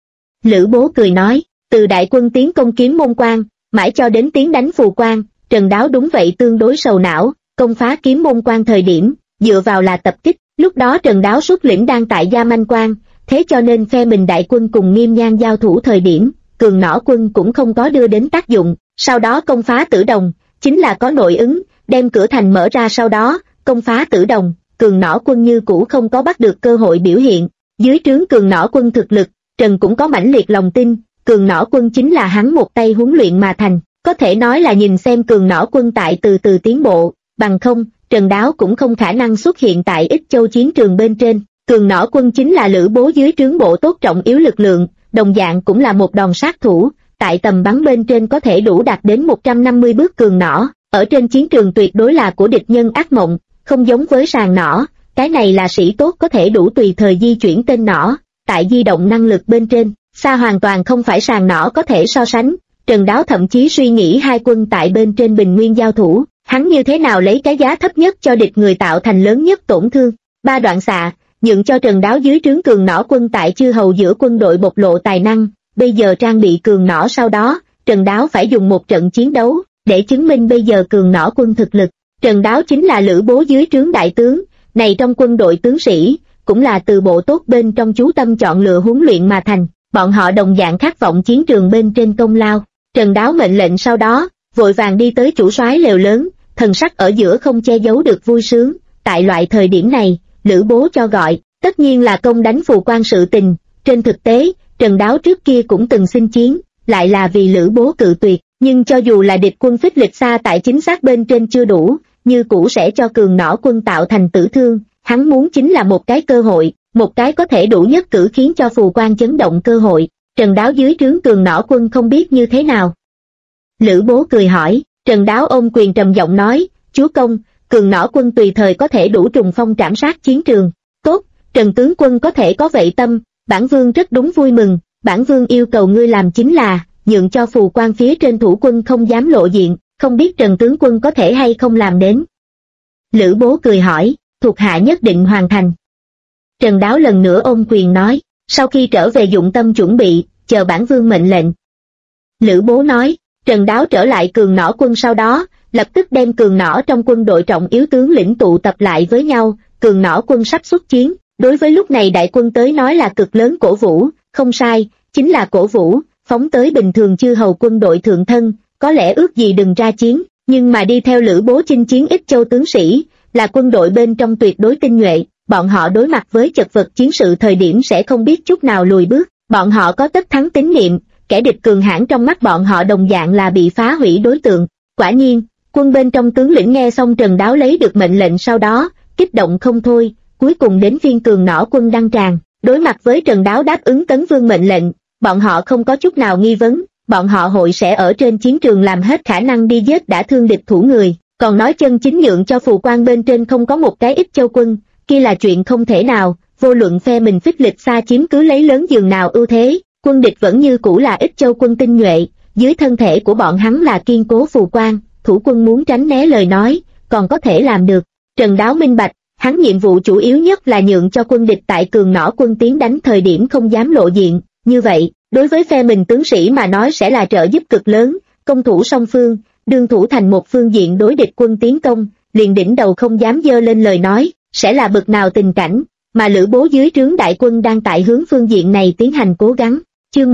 Lữ Bố cười nói, từ đại quân tiến công Kiếm Môn Quan, mãi cho đến tiến đánh Phù Quan, Trần Đáo đúng vậy tương đối sầu não, công phá Kiếm Môn Quan thời điểm, dựa vào là tập kích, lúc đó Trần Đáo xuất lĩnh đang tại Gia Manh Quan, thế cho nên phe mình đại quân cùng Nghiêm Nhan giao thủ thời điểm, cường nỏ quân cũng không có đưa đến tác dụng, sau đó công phá Tử Đồng, chính là có nội ứng, đem cửa thành mở ra sau đó, công phá Tử Đồng, cường nỏ quân như cũ không có bắt được cơ hội biểu hiện. Dưới trướng cường nỏ quân thực lực, Trần cũng có mãnh liệt lòng tin, cường nỏ quân chính là hắn một tay huấn luyện mà thành, có thể nói là nhìn xem cường nỏ quân tại từ từ tiến bộ, bằng không, Trần Đáo cũng không khả năng xuất hiện tại Ích Châu chiến trường bên trên. Cường nỏ quân chính là Lữ Bố dưới trướng bộ tốt trọng yếu lực lượng, đồng dạng cũng là một đòn sát thủ, tại tầm bắn bên trên có thể đủ đạt đến 150 bước cường nỏ, ở trên chiến trường tuyệt đối là của địch nhân ác mộng, không giống với sàng nỏ, cái này là sĩ tốt có thể đủ tùy thời di chuyển tên nỏ, tại di động năng lực bên trên, xa hoàn toàn không phải sàng nỏ có thể so sánh. Trần Đáo thậm chí suy nghĩ hai quân tại bên trên bình nguyên giao thủ, hắn như thế nào lấy cái giá thấp nhất cho địch người tạo thành lớn nhất tổn thương. 3 đoạn xạ, nhượng cho Trần Đáo dưới trướng cường nỏ quân tại chư hầu giữa quân đội bộc lộ tài năng, bây giờ trang bị cường nỏ sau đó, Trần Đáo phải dùng một trận chiến đấu, để chứng minh bây giờ cường nỏ quân thực lực. Trần Đáo chính là Lữ Bố dưới trướng đại tướng, này trong quân đội tướng sĩ, cũng là từ bộ tốt bên trong chú tâm chọn lựa huấn luyện mà thành, bọn họ đồng dạng khát vọng chiến trường bên trên công lao. Trần Đáo mệnh lệnh sau đó, vội vàng đi tới chủ soái lều lớn, thần sắc ở giữa không che giấu được vui sướng, tại loại thời điểm này, Lữ Bố cho gọi, tất nhiên là công đánh Phù Quan sự tình, trên thực tế, Trần Đáo trước kia cũng từng xin chiến, lại là vì Lữ Bố cự tuyệt, nhưng cho dù là địch quân phích lịch xa tại chính xác bên trên chưa đủ, như cũ sẽ cho cường nỏ quân tạo thành tử thương, hắn muốn chính là một cái cơ hội, một cái có thể đủ nhất cử khiến cho Phù Quan chấn động cơ hội. Trần Đáo dưới trướng cường nỏ quân không biết như thế nào. Lữ Bố cười hỏi, Trần Đáo ôm quyền trầm giọng nói, chúa công, cường nỏ quân tùy thời có thể đủ trùng phong trảm sát chiến trường. Tốt, Trần tướng quân có thể có vậy tâm, bản vương rất đúng vui mừng, bản vương yêu cầu ngươi làm chính là, nhượng cho Phù Quan phía trên thủ quân không dám lộ diện, không biết Trần tướng quân có thể hay không làm đến. Lữ Bố cười hỏi, thuộc hạ nhất định hoàn thành. Trần Đáo lần nữa ôm quyền nói, sau khi trở về dụng tâm chuẩn bị, chờ bản vương mệnh lệnh. Lữ Bố nói, Trần Đáo trở lại cường nỏ quân sau đó, lập tức đem cường nỏ trong quân đội trọng yếu tướng lĩnh tụ tập lại với nhau, cường nỏ quân sắp xuất chiến, đối với lúc này đại quân tới nói là cực lớn cổ vũ, không sai, chính là cổ vũ, phóng tới bình thường chư hầu quân đội thượng thân, có lẽ ước gì đừng ra chiến, nhưng mà đi theo Lữ Bố chinh chiến Ích Châu tướng sĩ, là quân đội bên trong tuyệt đối tinh nhuệ, bọn họ đối mặt với chật vật chiến sự thời điểm sẽ không biết chút nào lùi bước, bọn họ có tất thắng tín niệm, kẻ địch cường hãn trong mắt bọn họ đồng dạng là bị phá hủy đối tượng. Quả nhiên, quân bên trong tướng lĩnh nghe xong Trần Đáo lấy được mệnh lệnh sau đó, kích động không thôi, cuối cùng đến phiên Cường Nỏ quân đăng tràng, đối mặt với Trần Đáo đáp ứng Tấn Vương mệnh lệnh, bọn họ không có chút nào nghi vấn, bọn họ hội sẽ ở trên chiến trường làm hết khả năng đi giết đã thương địch thủ người, còn nói chân chính nhượng cho phù quan bên trên không có một cái Ích Châu quân, kia là chuyện không thể nào, vô luận phe mình Phích Lịch Sa chiếm cứ lấy lớn giường nào ưu thế, quân địch vẫn như cũ là Ích Châu quân tinh nhuệ, dưới thân thể của bọn hắn là kiên cố phù quan, thủ quân muốn tránh né lời nói, còn có thể làm được. Trần Đáo minh bạch, hắn nhiệm vụ chủ yếu nhất là nhượng cho quân địch tại Cường Nỏ quân tiến đánh thời điểm không dám lộ diện, như vậy, đối với phe mình tướng sĩ mà nói sẽ là trợ giúp cực lớn, công thủ song phương, đương thủ thành một phương diện đối địch quân tiến công, liền đỉnh đầu không dám dơ lên lời nói, sẽ là bực nào tình cảnh, mà Lữ Bố dưới trướng đại quân đang tại hướng phương diện này tiến hành cố gắng. Chương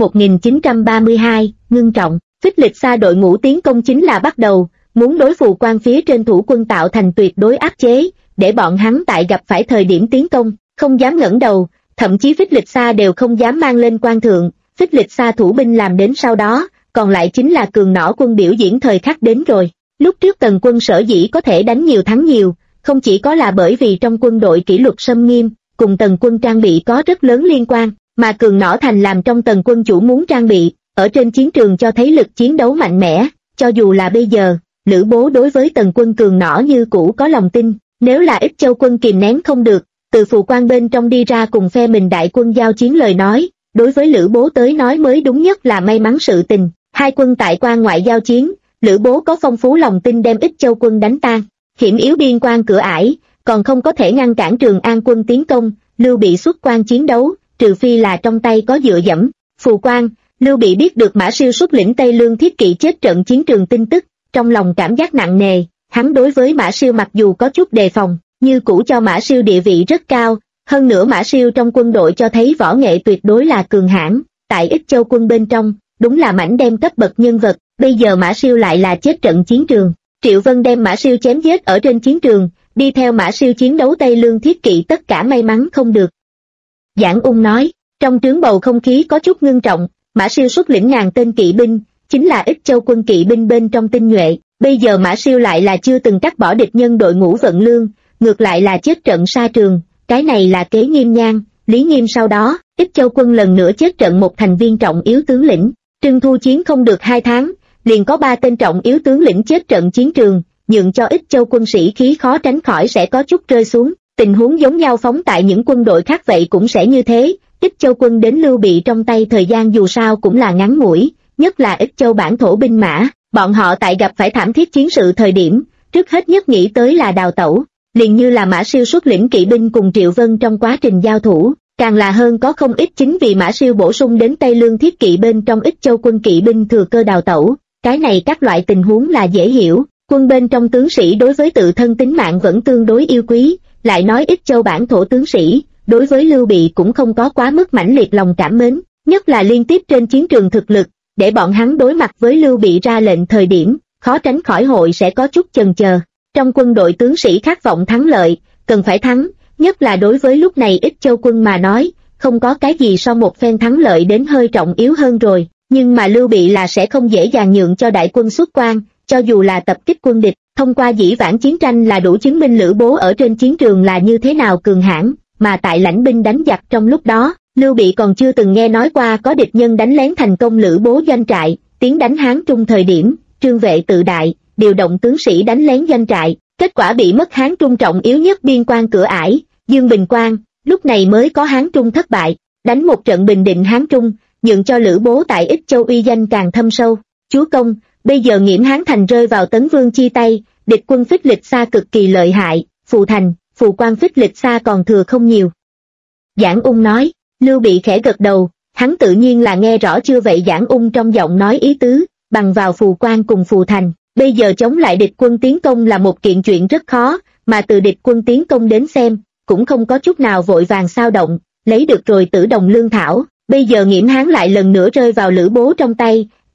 1932, ngưng trọng, Phích Lịch Sa đội ngũ tiến công chính là bắt đầu, muốn đối phù quan phía trên thủ quân tạo thành tuyệt đối áp chế, để bọn hắn tại gặp phải thời điểm tiến công, không dám ngẩng đầu, thậm chí Phích Lịch Sa đều không dám mang lên quan thượng, Phích Lịch Sa thủ binh làm đến sau đó, còn lại chính là Cường Nỏ quân biểu diễn thời khắc đến rồi. Lúc trước Tần quân sở dĩ có thể đánh nhiều thắng nhiều, không chỉ có là bởi vì trong quân đội kỷ luật xâm nghiêm, cùng Tần quân trang bị có rất lớn liên quan, mà Cường Nỏ thành làm trong Tần quân chủ muốn trang bị, ở trên chiến trường cho thấy lực chiến đấu mạnh mẽ, cho dù là bây giờ, Lữ Bố đối với Tần quân Cường Nỏ như cũ có lòng tin, nếu là Ích Châu quân kìm nén không được, từ phù quan bên trong đi ra cùng phe mình đại quân giao chiến lời nói, đối với Lữ Bố tới nói mới đúng nhất là may mắn sự tình. Hai quân tại quan ngoại giao chiến, Lữ Bố có phong phú lòng tin đem Ích Châu quân đánh tan, hiểm yếu biên quan cửa ải, còn không có thể ngăn cản Trường An quân tiến công, Lưu Bị xuất quan chiến đấu, trừ phi là trong tay có dựa dẫm. Phù quan, Lưu Bị biết được Mã Siêu xuất lĩnh Tây Lương Thiết Kỵ chết trận chiến trường tin tức, trong lòng cảm giác nặng nề, hắn đối với Mã Siêu mặc dù có chút đề phòng, như cũ cho Mã Siêu địa vị rất cao, hơn nữa Mã Siêu trong quân đội cho thấy võ nghệ tuyệt đối là cường hãn, tại Ích Châu quân bên trong, đúng là mảnh đem cấp bậc nhân vật, bây giờ Mã Siêu lại là chết trận chiến trường. Triệu Vân đem Mã Siêu chém giết ở trên chiến trường, đi theo Mã Siêu chiến đấu Tây Lương Thiết Kỵ tất cả may mắn không được. Giảng Ung nói, trong trướng bầu không khí có chút ngưng trọng, Mã Siêu xuất lĩnh ngàn tên kỵ binh, chính là Ích Châu quân kỵ binh bên trong tinh nhuệ, bây giờ Mã Siêu lại là chưa từng cắt bỏ địch nhân đội ngũ vận lương, ngược lại là chết trận xa trường, cái này là kế Nghiêm Nhan, Lý Nghiêm sau đó, Ích Châu quân lần nữa chết trận một thành viên trọng yếu tướng lĩnh. Trưng Thu chiến không được 2 tháng, liền có 3 tên trọng yếu tướng lĩnh chết trận chiến trường, nhượng cho Ích Châu quân sĩ khí khó tránh khỏi sẽ có chút rơi xuống, tình huống giống nhau phóng tại những quân đội khác vậy cũng sẽ như thế, Ích Châu quân đến Lưu Bị trong tay thời gian dù sao cũng là ngắn ngủi, nhất là Ích Châu bản thổ binh mã, bọn họ tại gặp phải thảm thiết chiến sự thời điểm, trước hết nhất nghĩ tới là đào tẩu, liền như là Mã Siêu xuất lĩnh kỵ binh cùng Triệu Vân trong quá trình giao thủ. Càng là hơn có không ít chính vì Mã Siêu bổ sung đến Tây Lương Thiết Kỵ bên trong Ích Châu quân kỵ binh thừa cơ đào tẩu, cái này các loại tình huống là dễ hiểu, quân bên trong tướng sĩ đối với tự thân tính mạng vẫn tương đối yêu quý, lại nói Ích Châu bản thổ tướng sĩ, đối với Lưu Bị cũng không có quá mức mãnh liệt lòng cảm mến, nhất là liên tiếp trên chiến trường thực lực, để bọn hắn đối mặt với Lưu Bị ra lệnh thời điểm, khó tránh khỏi hội sẽ có chút chần chờ. Trong quân đội tướng sĩ khát vọng thắng lợi, cần phải thắng, nhất là đối với lúc này Ích Châu quân mà nói, không có cái gì so một phen thắng lợi đến hơi trọng yếu hơn rồi, nhưng mà Lưu Bị là sẽ không dễ dàng nhượng cho đại quân xuất quan, cho dù là tập kích quân địch, thông qua dĩ vãng chiến tranh là đủ chứng minh Lữ Bố ở trên chiến trường là như thế nào cường hãn, mà tại lãnh binh đánh giặc trong lúc đó, Lưu Bị còn chưa từng nghe nói qua có địch nhân đánh lén thành công Lữ Bố doanh trại, tiến đánh Hán Trung thời điểm, Trương Vệ tự đại, điều động tướng sĩ đánh lén doanh trại, kết quả bị mất Hán Trung trọng yếu nhất biên quan cửa ải, Dương Bình Quan, lúc này mới có Hán Trung thất bại, đánh một trận bình định Hán Trung, nhượng cho Lữ Bố tại Ích Châu uy danh càng thâm sâu. Chúa công, bây giờ Nghiễm Hán Thành rơi vào Tấn Vương chi tay, địch quân Phích Lịch Sa cực kỳ lợi hại, phù thành, phù quan Phích Lịch Sa còn thừa không nhiều. Giảng Ung nói, Lưu Bị khẽ gật đầu, hắn tự nhiên là nghe rõ chưa vậy Giảng Ung trong giọng nói ý tứ, bằng vào phù quan cùng phù thành, bây giờ chống lại địch quân tiến công là một kiện chuyện rất khó, mà từ địch quân tiến công đến xem, cũng không có chút nào vội vàng sao động, lấy được rồi Tử Đồng lương thảo, bây giờ Nghiễm Hán lại lần nữa rơi vào Lữ Bố trong tay,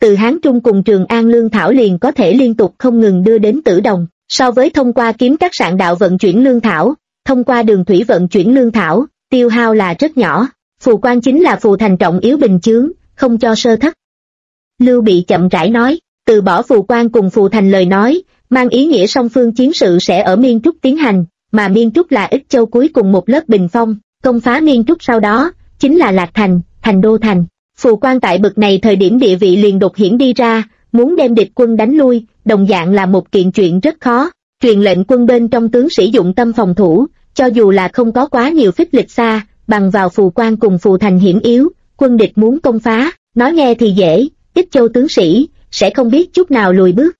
từ Hán Trung cùng Trường An lương thảo liền có thể liên tục không ngừng đưa đến Tử Đồng, so với thông qua kiếm các sạn đạo vận chuyển lương thảo, thông qua đường thủy vận chuyển lương thảo, tiêu hao là rất nhỏ. Phù quan chính là phù thành trọng yếu bình chướng, không cho sơ thất. Lưu Bị chậm rãi nói, từ bỏ phù quan cùng phù thành lời nói, mang ý nghĩa song phương chiến sự sẽ ở Miên Trúc tiến hành, mà Miên Trúc là Ích Châu cuối cùng một lớp bình phong, công phá Miên Trúc sau đó, chính là Lạc Thành, thành đô thành. Phù quan tại bực này thời điểm địa vị liền đột hiển đi ra, muốn đem địch quân đánh lui, đồng dạng là một kiện chuyện rất khó. Truyền lệnh quân bên trong tướng sĩ dụng tâm phòng thủ, cho dù là không có quá nhiều phích lịch xa, bằng vào phù quan cùng phù thành hiểm yếu, quân địch muốn công phá, nói nghe thì dễ, Ích Châu tướng sĩ sẽ không biết chút nào lùi bước.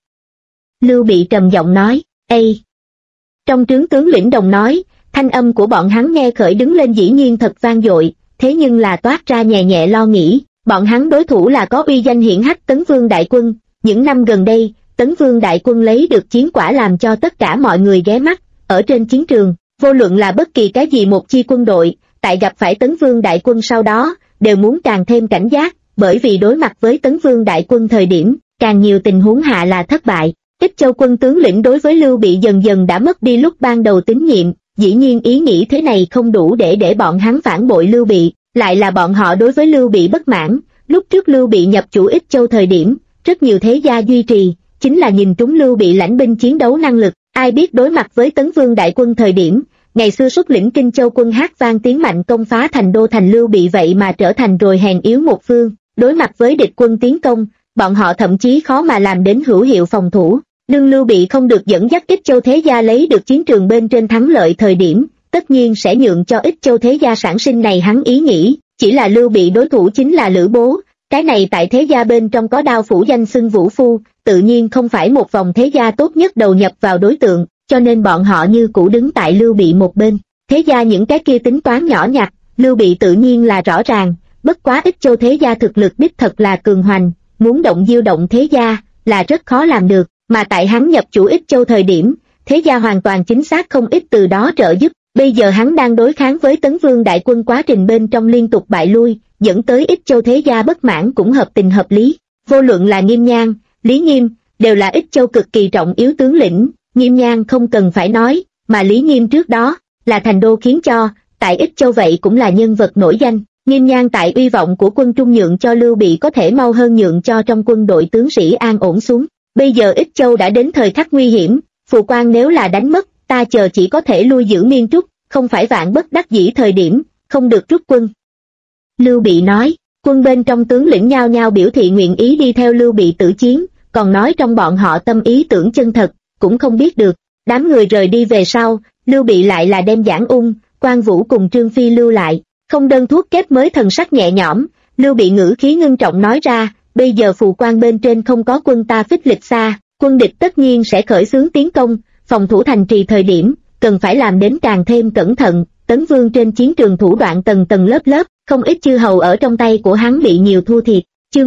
Lưu Bị trầm giọng nói, ây. Trong trướng tướng lĩnh đồng nói, thanh âm của bọn hắn nghe khởi đứng lên dĩ nhiên thật vang dội, thế nhưng là toát ra nhẹ nhẹ lo nghĩ, bọn hắn đối thủ là có uy danh hiển hách Tấn Vương đại quân, những năm gần đây, Tấn Vương đại quân lấy được chiến quả làm cho tất cả mọi người ghé mắt, ở trên chiến trường, vô luận là bất kỳ cái gì một chi quân đội, tại gặp phải Tấn Vương đại quân sau đó, đều muốn càng thêm cảnh giác, bởi vì đối mặt với Tấn Vương đại quân thời điểm, càng nhiều tình huống hạ là thất bại. Ích Châu quân tướng lĩnh đối với Lưu Bị dần dần đã mất đi lúc ban đầu tín nhiệm, dĩ nhiên ý nghĩ thế này không đủ để bọn hắn phản bội Lưu Bị, lại là bọn họ đối với Lưu Bị bất mãn. Lúc trước Lưu Bị nhập chủ Ích Châu thời điểm, rất nhiều thế gia duy trì, chính là nhìn trúng Lưu Bị lãnh binh chiến đấu năng lực, ai biết đối mặt với Tấn Vương đại quân thời điểm, ngày xưa xuất lĩnh Kinh Châu quân hát vang tiếng mạnh công phá thành đô thành Lưu Bị vậy mà trở thành rồi hèn yếu một phương, đối mặt với địch quân tiến công, bọn họ thậm chí khó mà làm đến hữu hiệu phòng thủ. Đương Lưu Bị không được dẫn dắt Ích Châu thế gia lấy được chiến trường bên trên thắng lợi thời điểm, tất nhiên sẽ nhượng cho Ích Châu thế gia sản sinh này hắn ý nghĩ, chỉ là Lưu Bị đối thủ chính là Lữ Bố, cái này tại thế gia bên trong có đao phủ danh xưng vũ phu, tự nhiên không phải một vòng thế gia tốt nhất đầu nhập vào đối tượng, cho nên bọn họ như cũ đứng tại Lưu Bị một bên. Thế gia những cái kia tính toán nhỏ nhặt, Lưu Bị tự nhiên là rõ ràng, bất quá Ích Châu thế gia thực lực đích thật là cường hoành, muốn động diêu động thế gia là rất khó làm được, mà tại hắn nhập chủ Ích Châu thời điểm, thế gia hoàn toàn chính xác không ít từ đó trợ giúp. Bây giờ hắn đang đối kháng với Tấn Vương đại quân quá trình bên trong liên tục bại lui, dẫn tới Ích Châu thế gia bất mãn cũng hợp tình hợp lý. Vô luận là Nghiêm Nhan, Lý Nghiêm, đều là Ích Châu cực kỳ trọng yếu tướng lĩnh, Nghiêm Nhan không cần phải nói, mà Lý Nghiêm trước đó, là thành đô khiến cho, tại Ích Châu vậy cũng là nhân vật nổi danh. Nghiêm Nhan tại uy vọng của quân Trung nhượng cho Lưu Bị có thể mau hơn nhượng cho trong quân đội tướng sĩ an ổn xuống. Bây giờ Ích Châu đã đến thời khắc nguy hiểm, phù quan nếu là đánh mất, ta chờ chỉ có thể lui giữ Miên Trúc, không phải vạn bất đắc dĩ thời điểm, không được rút quân. Lưu Bị nói, quân bên trong tướng lĩnh nhao nhao biểu thị nguyện ý đi theo Lưu Bị tử chiến, còn nói trong bọn họ tâm ý tưởng chân thật, cũng không biết được. Đám người rời đi về sau, Lưu Bị lại là đem Giảng Ung, Quan Vũ cùng Trương Phi lưu lại, không đơn thuốc kép mới thần sắc nhẹ nhõm, Lưu Bị ngữ khí ngưng trọng nói ra, bây giờ phù quan bên trên không có quân ta phích lịch xa, quân địch tất nhiên sẽ khởi xướng tiến công, phòng thủ thành trì thời điểm, cần phải làm đến càng thêm cẩn thận. Tấn Vương trên chiến trường thủ đoạn tầng tầng lớp lớp, không ít chư hầu ở trong tay của hắn bị nhiều thua thiệt. Chương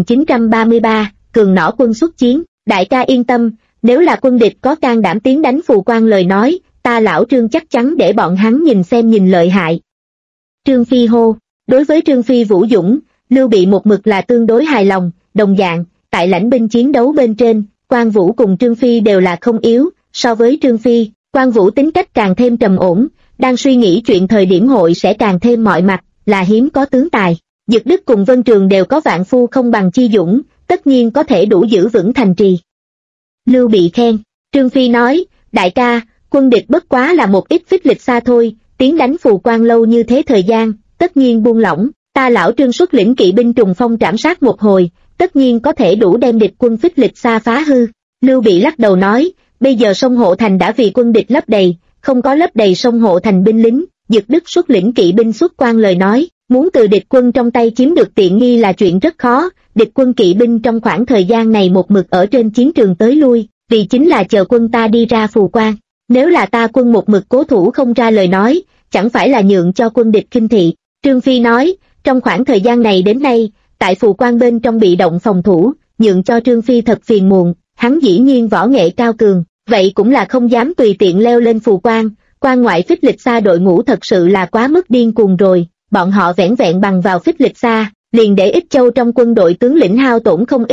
1933, cường nỏ quân xuất chiến, đại ca yên tâm, nếu là quân địch có can đảm tiến đánh phù quan lời nói, ta lão Trương chắc chắn để bọn hắn nhìn xem nhìn lợi hại. Trương Phi hô, đối với Trương Phi vũ dũng, Lưu Bị một mực là tương đối hài lòng, đồng dạng, tại lãnh binh chiến đấu bên trên, Quan Vũ cùng Trương Phi đều là không yếu, so với Trương Phi, Quan Vũ tính cách càng thêm trầm ổn, đang suy nghĩ chuyện thời điểm hội sẽ càng thêm mọi mặt, là hiếm có tướng tài. Dực Đức cùng Vân Trường đều có vạn phu không bằng chi dũng, tất nhiên có thể đủ giữ vững thành trì. Lưu Bị khen, Trương Phi nói, đại ca, quân địch bất quá là một ít phích lịch xa thôi, tiến đánh phù quan lâu như thế thời gian, tất nhiên buông lỏng, ta lão Trương xuất lĩnh kỵ binh trùng phong trảm sát một hồi, tất nhiên có thể đủ đem địch quân phích lịch xa phá hư. Lưu Bị lắc đầu nói, bây giờ sông Hộ Thành đã vì quân địch lấp đầy, không có lấp đầy sông Hộ Thành binh lính, Dực Đức xuất lĩnh kỵ binh xuất quan lời nói, muốn từ địch quân trong tay chiếm được tiện nghi là chuyện rất khó, địch quân kỵ binh trong khoảng thời gian này một mực ở trên chiến trường tới lui, vì chính là chờ quân ta đi ra phù quan. Nếu là ta quân một mực cố thủ không ra lời nói, chẳng phải là nhượng cho quân địch khinh thị. Trương Phi nói, trong khoảng thời gian này đến nay, tại phù quan bên trong bị động phòng thủ, nhượng cho Trương Phi thật phiền muộn, hắn dĩ nhiên võ nghệ cao cường, vậy cũng là không dám tùy tiện leo lên phù quan, quan ngoại phích lịch xa đội ngũ thật sự là quá mức điên cuồng rồi, bọn họ vẻn vẹn bằng vào phích lịch xa, liền để Ích Châu trong quân đội tướng lĩnh hao tổn không ít,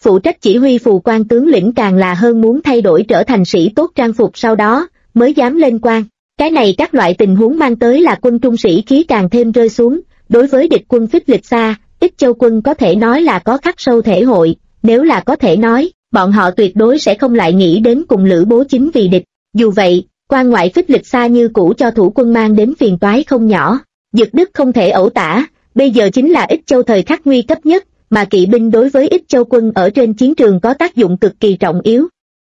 phụ trách chỉ huy phù quan tướng lĩnh càng là hơn muốn thay đổi trở thành sĩ tốt trang phục sau đó, mới dám lên quan. Cái này các loại tình huống mang tới là quân trung sĩ khí càng thêm rơi xuống, đối với địch quân Phích Lịch Sa, Ích Châu quân có thể nói là có khắc sâu thể hội, nếu là có thể nói, bọn họ tuyệt đối sẽ không lại nghĩ đến cùng Lữ Bố chính vì địch. Dù vậy, quan ngoại Phích Lịch Sa như cũ cho thủ quân mang đến phiền toái không nhỏ. Dực Đức không thể ẩu tả, bây giờ chính là Ích Châu thời khắc nguy cấp nhất, mà kỵ binh đối với Ích Châu quân ở trên chiến trường có tác dụng cực kỳ trọng yếu.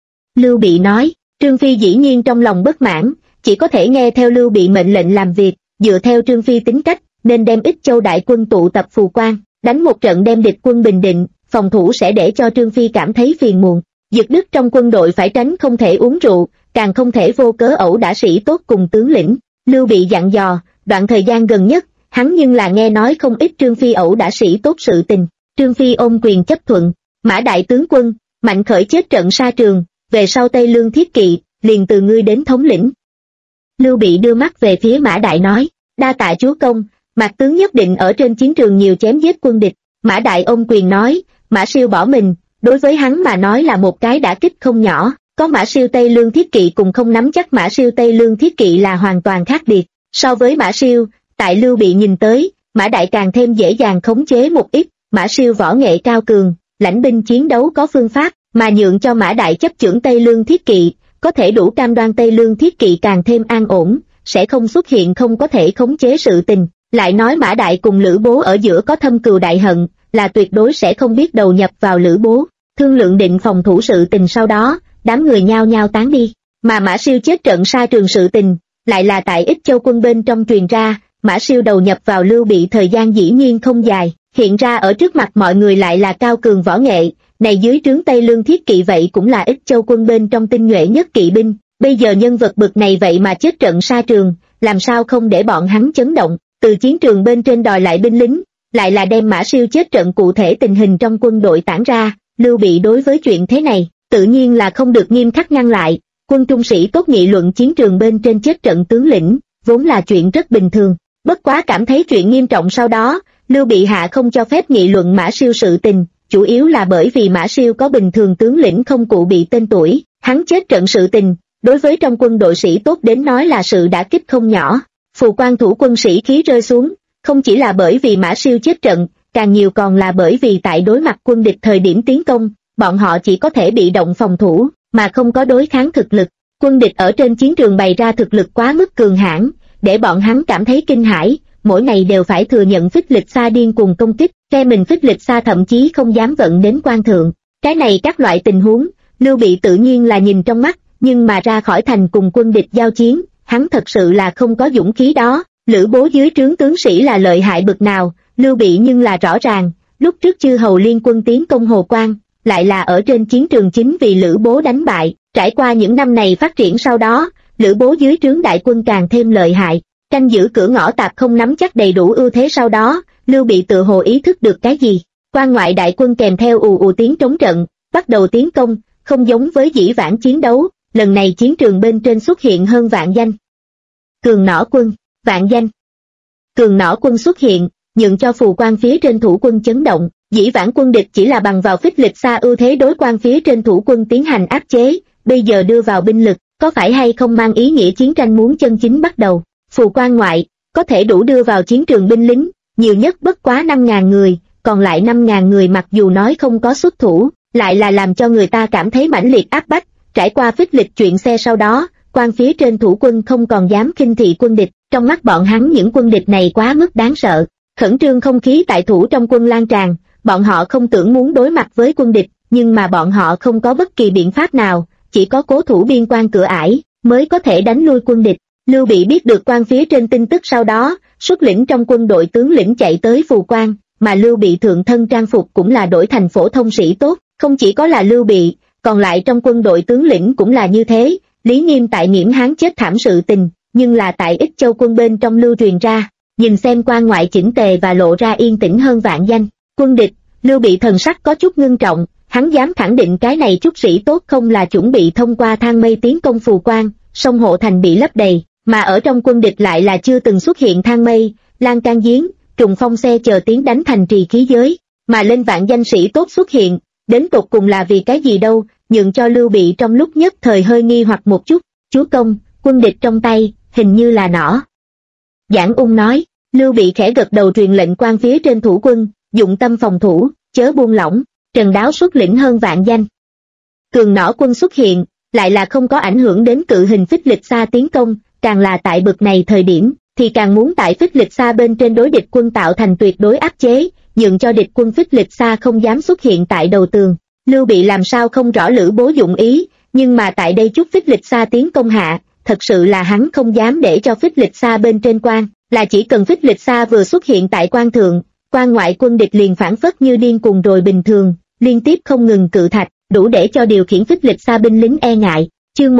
Lưu Bị nói, Trương Phi dĩ nhiên trong lòng bất mãn, chỉ có thể nghe theo Lưu Bị mệnh lệnh làm việc, dựa theo Trương Phi tính cách, nên đem Ích Châu đại quân tụ tập phù quan, đánh một trận đem địch quân bình định, phòng thủ sẽ để cho Trương Phi cảm thấy phiền muộn. Dực Đức trong quân đội phải tránh không thể uống rượu, càng không thể vô cớ ẩu đả sĩ tốt cùng tướng lĩnh. Lưu Bị dặn dò, đoạn thời gian gần nhất, hắn nhưng là nghe nói không ít Trương Phi ẩu đả sĩ tốt sự tình. Trương Phi ôm quyền chấp thuận, Mã đại tướng quân, Mạnh Khởi chết trận Sa Trường, về sau Tây Lương Thiết Kỵ, liền từ ngươi đến thống lĩnh. Lưu Bị đưa mắt về phía Mã đại nói, đa tạ chúa công, Mạc tướng nhất định ở trên chiến trường nhiều chém giết quân địch. Mã đại ôm quyền nói, Mã Siêu bỏ mình, đối với hắn mà nói là một cái đả kích không nhỏ, có Mã Siêu Tây Lương Thiết Kỵ cùng không nắm chắc Mã Siêu Tây Lương Thiết Kỵ là hoàn toàn khác biệt. So với Mã Siêu, tại Lưu Bị nhìn tới, Mã đại càng thêm dễ dàng khống chế một ít. Mã Siêu võ nghệ cao cường, lãnh binh chiến đấu có phương pháp, mà nhượng cho Mã đại chấp chưởng Tây Lương Thiết Kỵ, có thể đủ cam đoan Tây Lương Thiết Kỵ càng thêm an ổn, sẽ không xuất hiện không có thể khống chế sự tình. Lại nói Mã đại cùng Lữ Bố ở giữa có thâm cừu đại hận, là tuyệt đối sẽ không biết đầu nhập vào Lữ Bố. Thương lượng định phòng thủ sự tình sau đó, đám người nhao nhao tán đi. Mà Mã Siêu chết trận Sa Trường sự tình, lại là tại Ích Châu quân bên trong truyền ra. Mã Siêu đầu nhập vào Lưu Bị thời gian dĩ nhiên không dài, hiện ra ở trước mặt mọi người lại là cao cường võ nghệ, này dưới trướng Tây Lương Thiết Kỵ vậy cũng là Ích Châu quân bên trong tinh nhuệ nhất kỵ binh, bây giờ nhân vật bực này vậy mà chết trận Sa Trường, làm sao không để bọn hắn chấn động, từ chiến trường bên trên đòi lại binh lính, lại là đem Mã Siêu chết trận cụ thể tình hình trong quân đội tản ra. Lưu Bị đối với chuyện thế này, tự nhiên là không được nghiêm khắc ngăn lại, quân trung sĩ tốt nghị luận chiến trường bên trên chết trận tướng lĩnh, vốn là chuyện rất bình thường, bất quá cảm thấy chuyện nghiêm trọng sau đó, Lưu Bị hạ không cho phép nghị luận Mã Siêu sự tình, chủ yếu là bởi vì Mã Siêu có bình thường tướng lĩnh không cụ bị tên tuổi, hắn chết trận sự tình, đối với trong quân đội sĩ tốt đến nói là sự đả kích không nhỏ. Phù quan thủ quân sĩ khí rơi xuống, không chỉ là bởi vì Mã Siêu chết trận, càng nhiều còn là bởi vì tại đối mặt quân địch thời điểm tiến công, bọn họ chỉ có thể bị động phòng thủ, mà không có đối kháng thực lực. Quân địch ở trên chiến trường bày ra thực lực quá mức cường hãn, để bọn hắn cảm thấy kinh hãi, mỗi ngày đều phải thừa nhận Phích Lịch Sa điên cuồng công kích, phe mình Phích Lịch Sa thậm chí không dám vận đến quan thượng. Cái này các loại tình huống, Lưu Bị tự nhiên là nhìn trong mắt, nhưng mà ra khỏi thành cùng quân địch giao chiến, hắn thật sự là không có dũng khí đó. Lữ Bố dưới trướng tướng sĩ là lợi hại bực nào, Lưu Bị nhưng là rõ ràng, lúc trước chư hầu liên quân tiến công Hồ Quan, lại là ở trên chiến trường chính vì Lữ Bố đánh bại, trải qua những năm này phát triển sau đó, Lữ Bố dưới trướng đại quân càng thêm lợi hại, canh giữ cửa ngõ tạp không nắm chắc đầy đủ ưu thế sau đó, Lưu Bị tự hồ ý thức được cái gì, quan ngoại đại quân kèm theo ù ù tiếng trống trận, bắt đầu tiến công, không giống với dĩ vãng chiến đấu, lần này chiến trường bên trên xuất hiện hơn vạn danh. Cường nỏ quân, vạn danh. Cường nỏ quân xuất hiện, nhượng cho phù quan phía trên thủ quân chấn động, dĩ vãng quân địch chỉ là bằng vào Phích Lịch Sa ưu thế đối quan phía trên thủ quân tiến hành áp chế, bây giờ đưa vào binh lực, có phải hay không mang ý nghĩa chiến tranh muốn chân chính bắt đầu. Phù quan ngoại, có thể đủ đưa vào chiến trường binh lính, nhiều nhất bất quá 5.000 người, còn lại 5.000 người mặc dù nói không có xuất thủ, lại là làm cho người ta cảm thấy mãnh liệt áp bách, trải qua Phích Lịch chuyện xe sau đó, quan phía trên thủ quân không còn dám khinh thị quân địch, trong mắt bọn hắn những quân địch này quá mức đáng sợ, khẩn trương không khí tại thủ trong quân lan tràn, bọn họ không tưởng muốn đối mặt với quân địch, nhưng mà bọn họ không có bất kỳ biện pháp nào, chỉ có cố thủ biên quan cửa ải, mới có thể đánh lui quân địch. Lưu Bị biết được quan phía trên tin tức sau đó, xuất lĩnh trong quân đội tướng lĩnh chạy tới phù quan, mà Lưu Bị thượng thân trang phục cũng là đổi thành phổ thông sĩ tốt, không chỉ có là Lưu Bị, còn lại trong quân đội tướng lĩnh cũng là như thế. Lý Nghiêm tại Nghiễm Hán chết thảm sự tình, nhưng là tại Ích Châu quân bên trong lưu truyền ra, nhìn xem quan ngoại chỉnh tề và lộ ra yên tĩnh hơn vạn danh. Quân địch, Lưu Bị thần sắc có chút ngưng trọng, hắn dám khẳng định cái này chút sĩ tốt không là chuẩn bị thông qua thang mây tiến công phù quan, sông hộ thành bị lấp đầy, mà ở trong quân địch lại là chưa từng xuất hiện thang mây, lan can giếng, trùng phong xe chờ tiến đánh thành trì khí giới, mà lên vạn danh sĩ tốt xuất hiện, đến tột cùng là vì cái gì đâu, nhượng cho Lưu Bị trong lúc nhất thời hơi nghi hoặc một chút. Chúa công, quân địch trong tay, hình như là nỏ. Giảng Ung nói. Lưu Bị khẽ gật đầu truyền lệnh quan phía trên thủ quân, dụng tâm phòng thủ, chớ buông lỏng. Trần Đáo xuất lĩnh hơn vạn danh. Cường nỏ quân xuất hiện, lại là không có ảnh hưởng đến cự hình phích lịch xa tiến công, càng là tại bực này thời điểm, thì càng muốn tại phích lịch xa bên trên đối địch quân tạo thành tuyệt đối áp chế, nhượng cho địch quân phích lịch xa không dám xuất hiện tại đầu tường. Lưu Bị làm sao không rõ Lữ Bố dụng ý, nhưng mà tại đây chút phích lịch xa tiến công hạ, thật sự là hắn không dám để cho phích lịch xa bên trên quan, là chỉ cần phích lịch xa vừa xuất hiện tại quan thượng, quan ngoại quân địch liền phản phất như điên cuồng rồi bình thường, liên tiếp không ngừng cự thạch, đủ để cho điều khiển phích lịch xa binh lính e ngại. Chương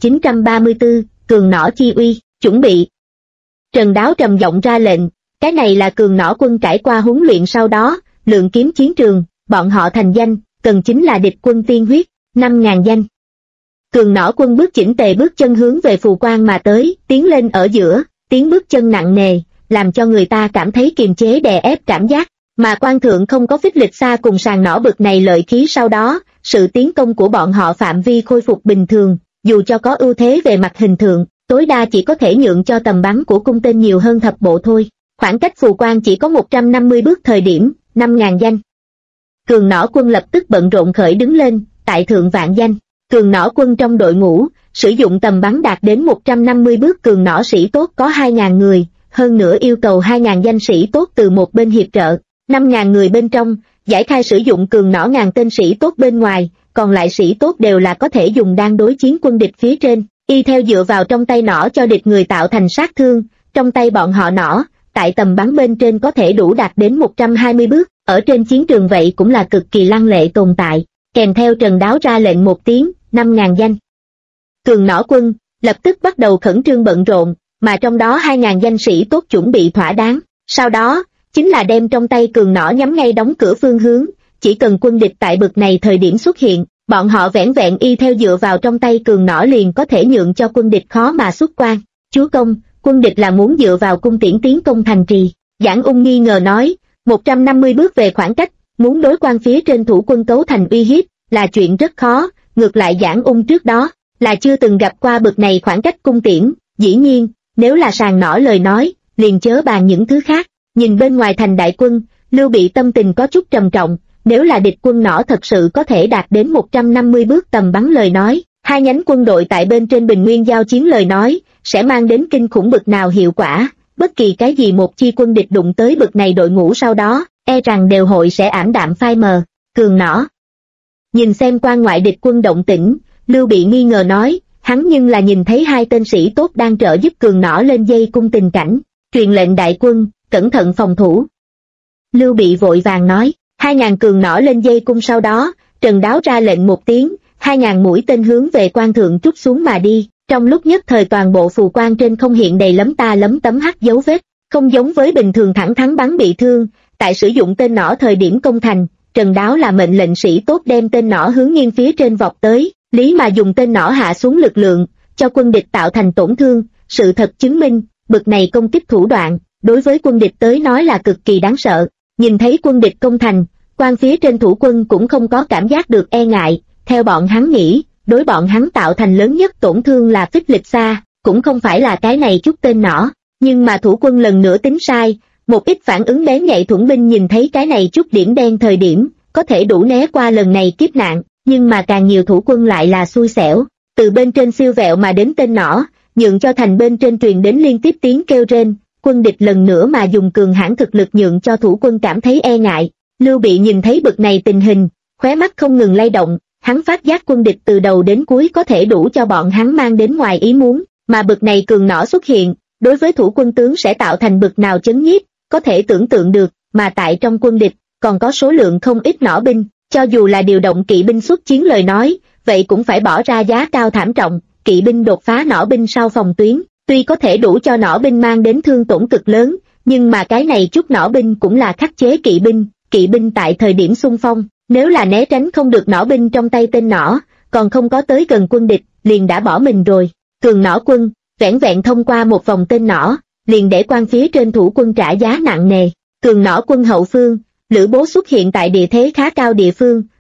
1934, cường nỏ chi uy, chuẩn bị. Trần Đáo trầm giọng ra lệnh, cái này là cường nỏ quân trải qua huấn luyện sau đó, lượng kiếm chiến trường, bọn họ thành danh, cần chính là địch quân tiên huyết, 5.000 danh. Cường nỏ quân bước chỉnh tề bước chân hướng về phù quan mà tới, tiến lên ở giữa, tiếng bước chân nặng nề, làm cho người ta cảm thấy kiềm chế đè ép cảm giác, mà quan thượng không có phích lịch xa cùng sàng nỏ bực này lợi khí sau đó, sự tiến công của bọn họ phạm vi khôi phục bình thường, dù cho có ưu thế về mặt hình thượng, tối đa chỉ có thể nhượng cho tầm bắn của cung tên nhiều hơn thập bộ thôi. Khoảng cách phù quan chỉ có 150 bước thời điểm, 5.000 danh. Cường nỏ quân lập tức bận rộn khởi đứng lên, tại thượng vạn danh. Cường nỏ quân trong đội ngũ, sử dụng tầm bắn đạt đến 150 bước cường nỏ sĩ tốt có 2.000 người, hơn nữa yêu cầu 2.000 danh sĩ tốt từ một bên hiệp trợ, 5.000 người bên trong, giải khai sử dụng cường nỏ ngàn tên sĩ tốt bên ngoài, còn lại sĩ tốt đều là có thể dùng đang đối chiến quân địch phía trên, y theo dựa vào trong tay nỏ cho địch người tạo thành sát thương, trong tay bọn họ nỏ, tại tầm bắn bên trên có thể đủ đạt đến 120 bước, ở trên chiến trường vậy cũng là cực kỳ lăng lệ tồn tại, kèm theo Trần Đáo ra lệnh một tiếng, 5.000 danh. Cường nỏ quân, lập tức bắt đầu khẩn trương bận rộn, mà trong đó 2.000 danh sĩ tốt chuẩn bị thỏa đáng, sau đó, chính là đem trong tay cường nỏ nhắm ngay đóng cửa phương hướng, chỉ cần quân địch tại bực này thời điểm xuất hiện, bọn họ vẻn vẹn y theo dựa vào trong tay cường nỏ liền có thể nhượng cho quân địch khó mà xuất quan. Chúa công, quân địch là muốn dựa vào cung tiễn tiến công thành trì. Giảng Ung nghi ngờ nói, 150 bước về khoảng cách, muốn đối quan phía trên thủ quân cấu thành uy hiếp, là chuyện rất khó, ngược lại Giảng Ung trước đó, là chưa từng gặp qua bực này khoảng cách cung tiễn, dĩ nhiên, nếu là sàng nỏ lời nói, liền chớ bàn những thứ khác. Nhìn bên ngoài thành đại quân, Lưu Bị tâm tình có chút trầm trọng, nếu là địch quân nỏ thật sự có thể đạt đến 150 bước tầm bắn lời nói, hai nhánh quân đội tại bên trên bình nguyên giao chiến lời nói, sẽ mang đến kinh khủng bực nào hiệu quả, bất kỳ cái gì một chi quân địch đụng tới bực này đội ngũ sau đó, e rằng đều hội sẽ ảm đạm phai mờ. Cường nỏ. Nhìn xem quan ngoại địch quân động tĩnh, Lưu Bị nghi ngờ nói, hắn nhưng là nhìn thấy hai tên sĩ tốt đang trợ giúp cường nỏ lên dây cung tình cảnh, truyền lệnh đại quân, cẩn thận phòng thủ. Lưu Bị vội vàng nói, 2.000 cường nỏ lên dây cung sau đó, Trần Đáo ra lệnh một tiếng, 2.000 mũi tên hướng về quan thượng trút xuống mà đi, trong lúc nhất thời toàn bộ phù quan trên không hiện đầy lấm ta lấm tấm hắc dấu vết, không giống với bình thường thẳng thắn bắn bị thương, tại sử dụng tên nỏ thời điểm công thành, Trần Đáo là mệnh lệnh sĩ tốt đem tên nỏ hướng nghiêng phía trên vọt tới, lý mà dùng tên nỏ hạ xuống lực lượng, cho quân địch tạo thành tổn thương, sự thật chứng minh, bực này công kích thủ đoạn, đối với quân địch tới nói là cực kỳ đáng sợ. Nhìn thấy quân địch công thành, quan phía trên thủ quân cũng không có cảm giác được e ngại, theo bọn hắn nghĩ, đối bọn hắn tạo thành lớn nhất tổn thương là phích lịch xa, cũng không phải là cái này chút tên nỏ, nhưng mà thủ quân lần nữa tính sai, một ít phản ứng bén nhạy thuẫn binh nhìn thấy cái này chút điểm đen thời điểm, có thể đủ né qua lần này kiếp nạn, nhưng mà càng nhiều thủ quân lại là xui xẻo, từ bên trên siêu vẹo mà đến tên nỏ, nhượng cho thành bên trên truyền đến liên tiếp tiếng kêu rên. Quân địch lần nữa mà dùng cường hãn thực lực nhượng cho thủ quân cảm thấy e ngại. Lưu Bị nhìn thấy bực này tình hình, khóe mắt không ngừng lay động, hắn phát giác quân địch từ đầu đến cuối có thể đủ cho bọn hắn mang đến ngoài ý muốn, mà bực này cường nỏ xuất hiện, đối với thủ quân tướng sẽ tạo thành bực nào chấn nhiếp, có thể tưởng tượng được, mà tại trong quân địch, còn có số lượng không ít nỏ binh, cho dù là điều động kỵ binh xuất chiến lời nói, vậy cũng phải bỏ ra giá cao thảm trọng, kỵ binh đột phá nỏ binh sau phòng tuyến. Tuy có thể đủ cho nỏ binh mang đến thương tổn cực lớn, nhưng mà cái này chút nỏ binh cũng là khắc chế kỵ binh tại thời điểm xung phong, nếu là né tránh không được nỏ binh trong tay tên nỏ, còn không có tới gần quân địch, liền đã bỏ mình rồi. Cường nỏ quân, vẻn vẹn thông qua một vòng tên nỏ, liền để quan phía trên thủ quân trả giá nặng nề. Cường nỏ quân hậu phương, Lữ Bố xuất hiện tại địa thế khá cao địa phương,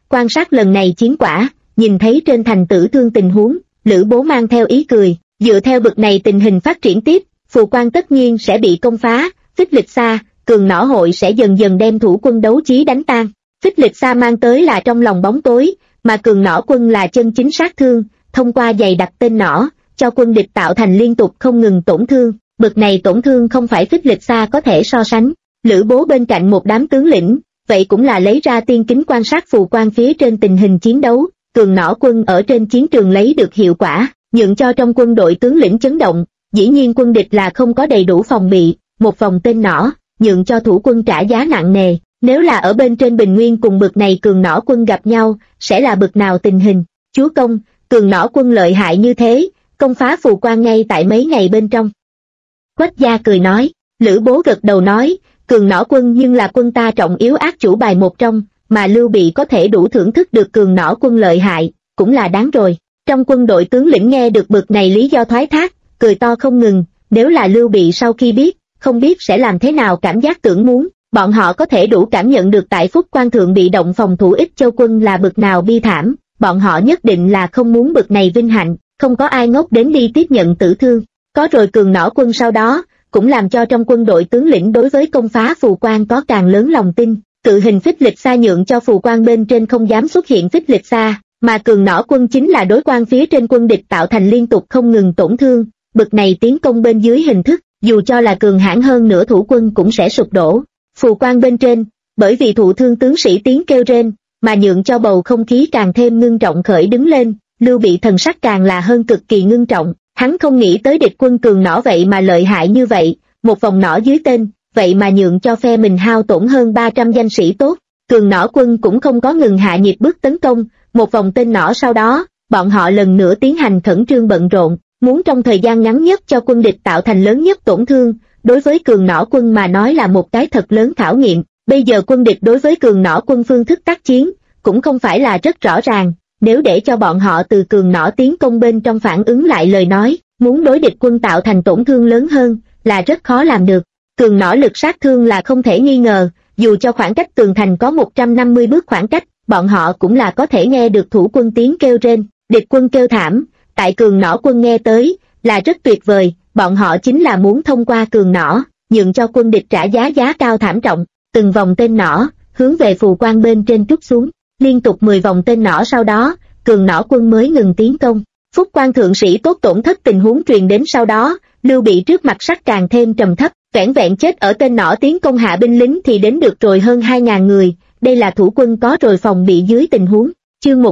Quan sát lần này chiến quả, nhìn thấy trên thành tử thương tình huống, Lữ Bố mang theo ý cười, dựa theo bực này tình hình phát triển tiếp, phù quan tất nhiên sẽ bị công phá, Phích Lịch Sa, Cường Nỏ hội sẽ dần dần đem thủ quân đấu chí đánh tan. Phích Lịch Sa mang tới là trong lòng bóng tối, mà Cường Nỏ quân là chân chính sát thương, thông qua dày đặt tên nỏ, cho quân địch tạo thành liên tục không ngừng tổn thương, bực này tổn thương không phải Phích Lịch Sa có thể so sánh. Lữ Bố bên cạnh một đám tướng lĩnh, vậy cũng là lấy ra tiên kính quan sát phù quan phía trên tình hình chiến đấu, Cường Nỏ quân ở trên chiến trường lấy được hiệu quả, nhượng cho trong quân đội tướng lĩnh chấn động, dĩ nhiên quân địch là không có đầy đủ phòng bị, một vòng tên nỏ, nhượng cho thủ quân trả giá nặng nề, nếu là ở bên trên bình nguyên cùng bực này Cường Nỏ quân gặp nhau, sẽ là bực nào tình hình. Chúa công, Cường Nỏ quân lợi hại như thế, công phá phù quan ngay tại mấy ngày bên trong. Quách gia cười nói, Lữ Bố gật đầu nói, Cường Nỏ quân nhưng là quân ta trọng yếu ác chủ bài một trong, mà Lưu Bị có thể đủ thưởng thức được Cường Nỏ quân lợi hại, cũng là đáng rồi. Trong quân đội tướng lĩnh nghe được bực này lý do thoái thác, cười to không ngừng, nếu là Lưu Bị sau khi biết, không biết sẽ làm thế nào cảm giác tưởng muốn, bọn họ có thể đủ cảm nhận được tại Phúc Quan Thượng bị động phòng thủ Ích Châu quân là bực nào bi thảm, bọn họ nhất định là không muốn bực này vinh hạnh, không có ai ngốc đến đi tiếp nhận tử thương. Có rồi Cường Nỏ quân sau đó, cũng làm cho trong quân đội tướng lĩnh đối với công phá phù quan có càng lớn lòng tin, cự hình Phích Lịch Sa nhượng cho phù quan bên trên không dám xuất hiện Phích Lịch Sa, mà Cường Nỏ quân chính là đối quan phía trên quân địch tạo thành liên tục không ngừng tổn thương, bực này tiến công bên dưới hình thức, dù cho là cường hãn hơn nửa thủ quân cũng sẽ sụp đổ. Phù quan bên trên, bởi vì thụ thương tướng sĩ tiếng kêu rên, mà nhượng cho bầu không khí càng thêm ngưng trọng khởi đứng lên, Lưu Bị thần sắc càng là hơn cực kỳ ngưng trọng, hắn không nghĩ tới địch quân Cường Nỏ vậy mà lợi hại như vậy, một vòng nỏ dưới tên, vậy mà nhượng cho phe mình hao tổn hơn 300 danh sĩ tốt. Cường Nỏ quân cũng không có ngừng hạ nhịp bước tấn công, một vòng tên nỏ sau đó, bọn họ lần nữa tiến hành khẩn trương bận rộn, muốn trong thời gian ngắn nhất cho quân địch tạo thành lớn nhất tổn thương, đối với Cường Nỏ quân mà nói là một cái thật lớn khảo nghiệm. Bây giờ quân địch đối với Cường Nỏ quân phương thức tác chiến, cũng không phải là rất rõ ràng, nếu để cho bọn họ từ Cường Nỏ tiến công bên trong phản ứng lại lời nói, muốn đối địch quân tạo thành tổn thương lớn hơn, là rất khó làm được. Cường Nỏ lực sát thương là không thể nghi ngờ, dù cho khoảng cách tường thành có 150 bước khoảng cách, bọn họ cũng là có thể nghe được thủ quân tiếng kêu rên, địch quân kêu thảm, tại Cường Nỏ quân nghe tới, là rất tuyệt vời, bọn họ chính là muốn thông qua Cường Nỏ, nhượng cho quân địch trả giá cao thảm trọng, từng vòng tên nỏ, hướng về phù quan bên trên trút xuống, liên tục 10 vòng tên nỏ sau đó, Cường Nỏ quân mới ngừng tiến công. Phúc Quan thượng sĩ tốt tổn thất tình huống truyền đến sau đó, Lưu Bị trước mặt sắc càng thêm trầm thấp, vẻn vẹn chết ở tên nỏ tiến công hạ binh lính thì đến được rồi hơn 2.000 người, đây là thủ quân có rồi phòng bị dưới tình huống. Chương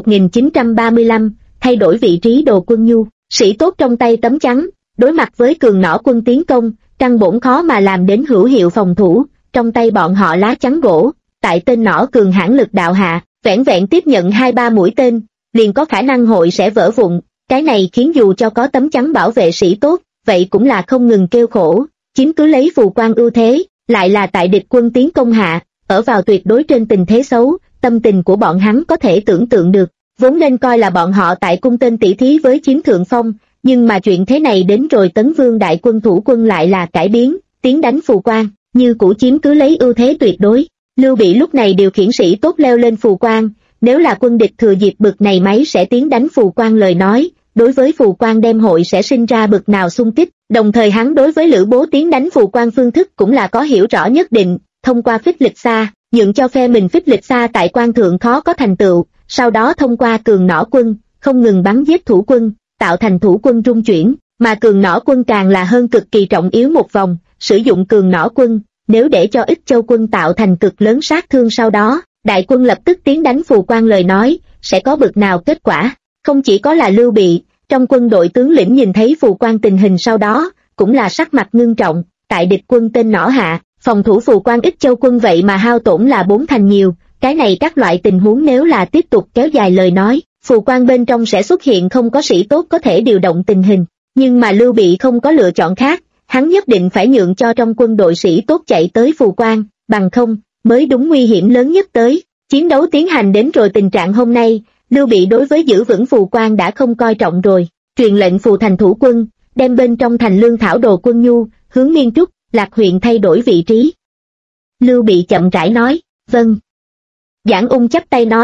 1935, thay đổi vị trí đồ quân nhu, sĩ tốt trong tay tấm chắn, đối mặt với Cường Nỏ quân tiến công, căn bổn khó mà làm đến hữu hiệu phòng thủ, trong tay bọn họ lá chắn gỗ, tại tên nỏ cường hãn lực đạo hạ, vẻn vẹn tiếp nhận 2-3 mũi tên, liền có khả năng hội sẽ vỡ vụn, cái này khiến dù cho có tấm chắn bảo vệ sĩ tốt, vậy cũng là không ngừng kêu khổ, chiếm cứ lấy phù quan ưu thế, lại là tại địch quân tiến công hạ, ở vào tuyệt đối trên tình thế xấu, tâm tình của bọn hắn có thể tưởng tượng được, vốn nên coi là bọn họ tại cung tên tỷ thí với chiếm thượng phong, nhưng mà chuyện thế này đến rồi Tấn Vương đại quân thủ quân lại là cải biến, tiến đánh phù quan, như cũ chiếm cứ lấy ưu thế tuyệt đối. Lưu Bị lúc này điều khiển sĩ tốt leo lên phù quan, nếu là quân địch thừa dịp bực này máy sẽ tiến đánh phù quan lời nói, đối với phù quan đem hội sẽ sinh ra bực nào xung kích, đồng thời hắn đối với Lữ Bố tiến đánh phù quan phương thức cũng là có hiểu rõ nhất định, thông qua Phích Lịch Sa, nhượng cho phe mình Phích Lịch Sa tại quan thượng khó có thành tựu, sau đó thông qua Cường Nỏ quân, không ngừng bắn giết thủ quân, tạo thành thủ quân rung chuyển, mà Cường Nỏ quân càng là hơn cực kỳ trọng yếu một vòng, sử dụng Cường Nỏ quân, nếu để cho Ích Châu quân tạo thành cực lớn sát thương sau đó, đại quân lập tức tiến đánh phù quan lời nói, sẽ có bực nào kết quả. Không chỉ có là Lưu Bị, trong quân đội tướng lĩnh nhìn thấy phù quan tình hình sau đó, cũng là sắc mặt ngưng trọng, tại địch quân tên nỏ hạ, phòng thủ phù quan Ích Châu quân vậy mà hao tổn là 4 thành nhiều, cái này các loại tình huống nếu là tiếp tục kéo dài lời nói, phù quan bên trong sẽ xuất hiện không có sĩ tốt có thể điều động tình hình, nhưng mà Lưu Bị không có lựa chọn khác, hắn nhất định phải nhượng cho trong quân đội sĩ tốt chạy tới phù quan, bằng không, mới đúng nguy hiểm lớn nhất tới. Chiến đấu tiến hành đến rồi tình trạng hôm nay, Lưu Bị đối với giữ vững phù quan đã không coi trọng rồi, truyền lệnh phù thành thủ quân, đem bên trong thành lương thảo đồ quân nhu, hướng Miên Trúc, Lạc huyện thay đổi vị trí. Lưu Bị chậm rãi nói, vâng. Giảng Ung chắp tay nói,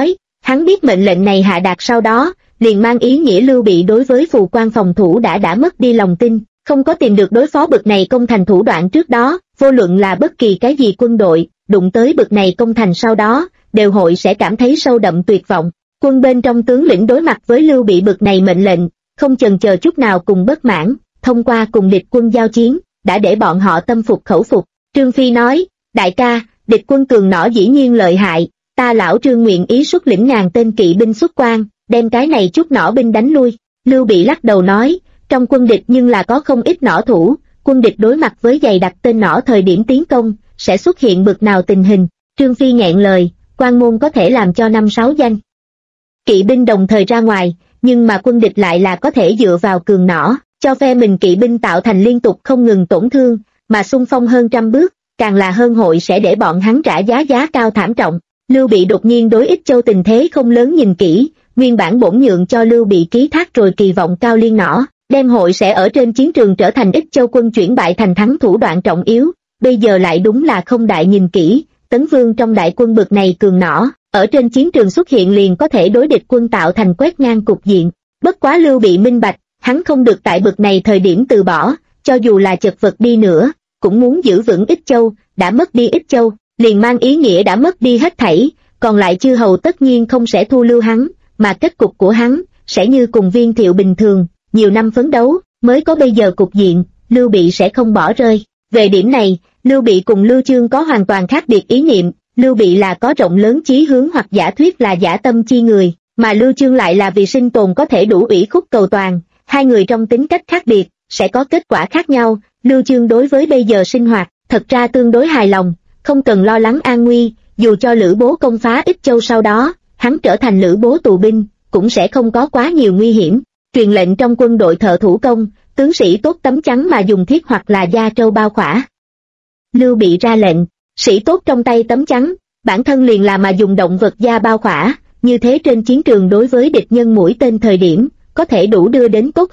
Hắn biết mệnh lệnh này hạ đạt sau đó, liền mang ý nghĩa Lưu Bị đối với phù quan phòng thủ đã mất đi lòng tin, không có tìm được đối phó bực này công thành thủ đoạn trước đó, vô luận là bất kỳ cái gì quân đội, đụng tới bực này công thành sau đó, đều hội sẽ cảm thấy sâu đậm tuyệt vọng. Quân bên trong tướng lĩnh đối mặt với Lưu Bị bực này mệnh lệnh, không chần chờ chút nào cùng bất mãn, thông qua cùng địch quân giao chiến, đã để bọn họ tâm phục khẩu phục. Trương Phi nói, đại ca, địch quân cường nỏ dĩ nhiên lợi hại, ta lão Trương nguyện ý xuất lĩnh ngàn tên kỵ binh xuất quan, đem cái này chút nỏ binh đánh lui. Lưu Bị lắc đầu nói, trong quân địch nhưng là có không ít nỏ thủ, quân địch đối mặt với dày đặc tên nỏ thời điểm tiến công, sẽ xuất hiện bực nào tình hình. Trương Phi nghẹn lời, quan môn có thể làm cho 5-6 danh kỵ binh đồng thời ra ngoài, nhưng mà quân địch lại là có thể dựa vào cường nỏ, cho phe mình kỵ binh tạo thành liên tục không ngừng tổn thương, mà xung phong hơn trăm bước, càng là hơn hội sẽ để bọn hắn trả giá cao thảm trọng. Lưu Bị đột nhiên đối Ích Châu tình thế không lớn nhìn kỹ, nguyên bản bổn nhượng cho Lưu Bị ký thác rồi kỳ vọng cao liên nỏ, đem hội sẽ ở trên chiến trường trở thành Ích Châu quân chuyển bại thành thắng thủ đoạn trọng yếu, bây giờ lại đúng là không đại nhìn kỹ, Tấn Vương trong đại quân bực này cường nỏ, ở trên chiến trường xuất hiện liền có thể đối địch quân tạo thành quét ngang cục diện. Bất quá Lưu Bị minh bạch, hắn không được tại bực này thời điểm từ bỏ, cho dù là chật vật đi nữa, cũng muốn giữ vững Ích Châu, đã mất đi Ích Châu, liền mang ý nghĩa đã mất đi hết thảy, còn lại chư hầu tất nhiên không sẽ thu lưu hắn, mà kết cục của hắn sẽ như cùng Viên Thiệu bình thường, nhiều năm phấn đấu mới có bây giờ cục diện, Lưu Bị sẽ không bỏ rơi. Về điểm này, Lưu Bị cùng Lưu Chương có hoàn toàn khác biệt ý niệm, Lưu Bị là có rộng lớn chí hướng hoặc giả thuyết là giả tâm chi người, mà Lưu Chương lại là vì sinh tồn có thể đủ ủy khúc cầu toàn, hai người trong tính cách khác biệt, sẽ có kết quả khác nhau. Lưu Chương đối với bây giờ sinh hoạt, thật ra tương đối hài lòng, không cần lo lắng an nguy, dù cho Lữ Bố công phá Ích Châu sau đó, hắn trở thành Lữ Bố tù binh, cũng sẽ không có quá nhiều nguy hiểm. Truyền lệnh trong quân đội thợ thủ công, tướng sĩ tốt tấm chắn mà dùng thiết hoặc là da trâu bao khỏa. Lưu Bị ra lệnh, sĩ tốt trong tay tấm chắn, bản thân liền là mà dùng động vật da bao khỏa, như thế trên chiến trường đối với địch nhân mũi tên thời điểm, có thể đủ đưa đến tốt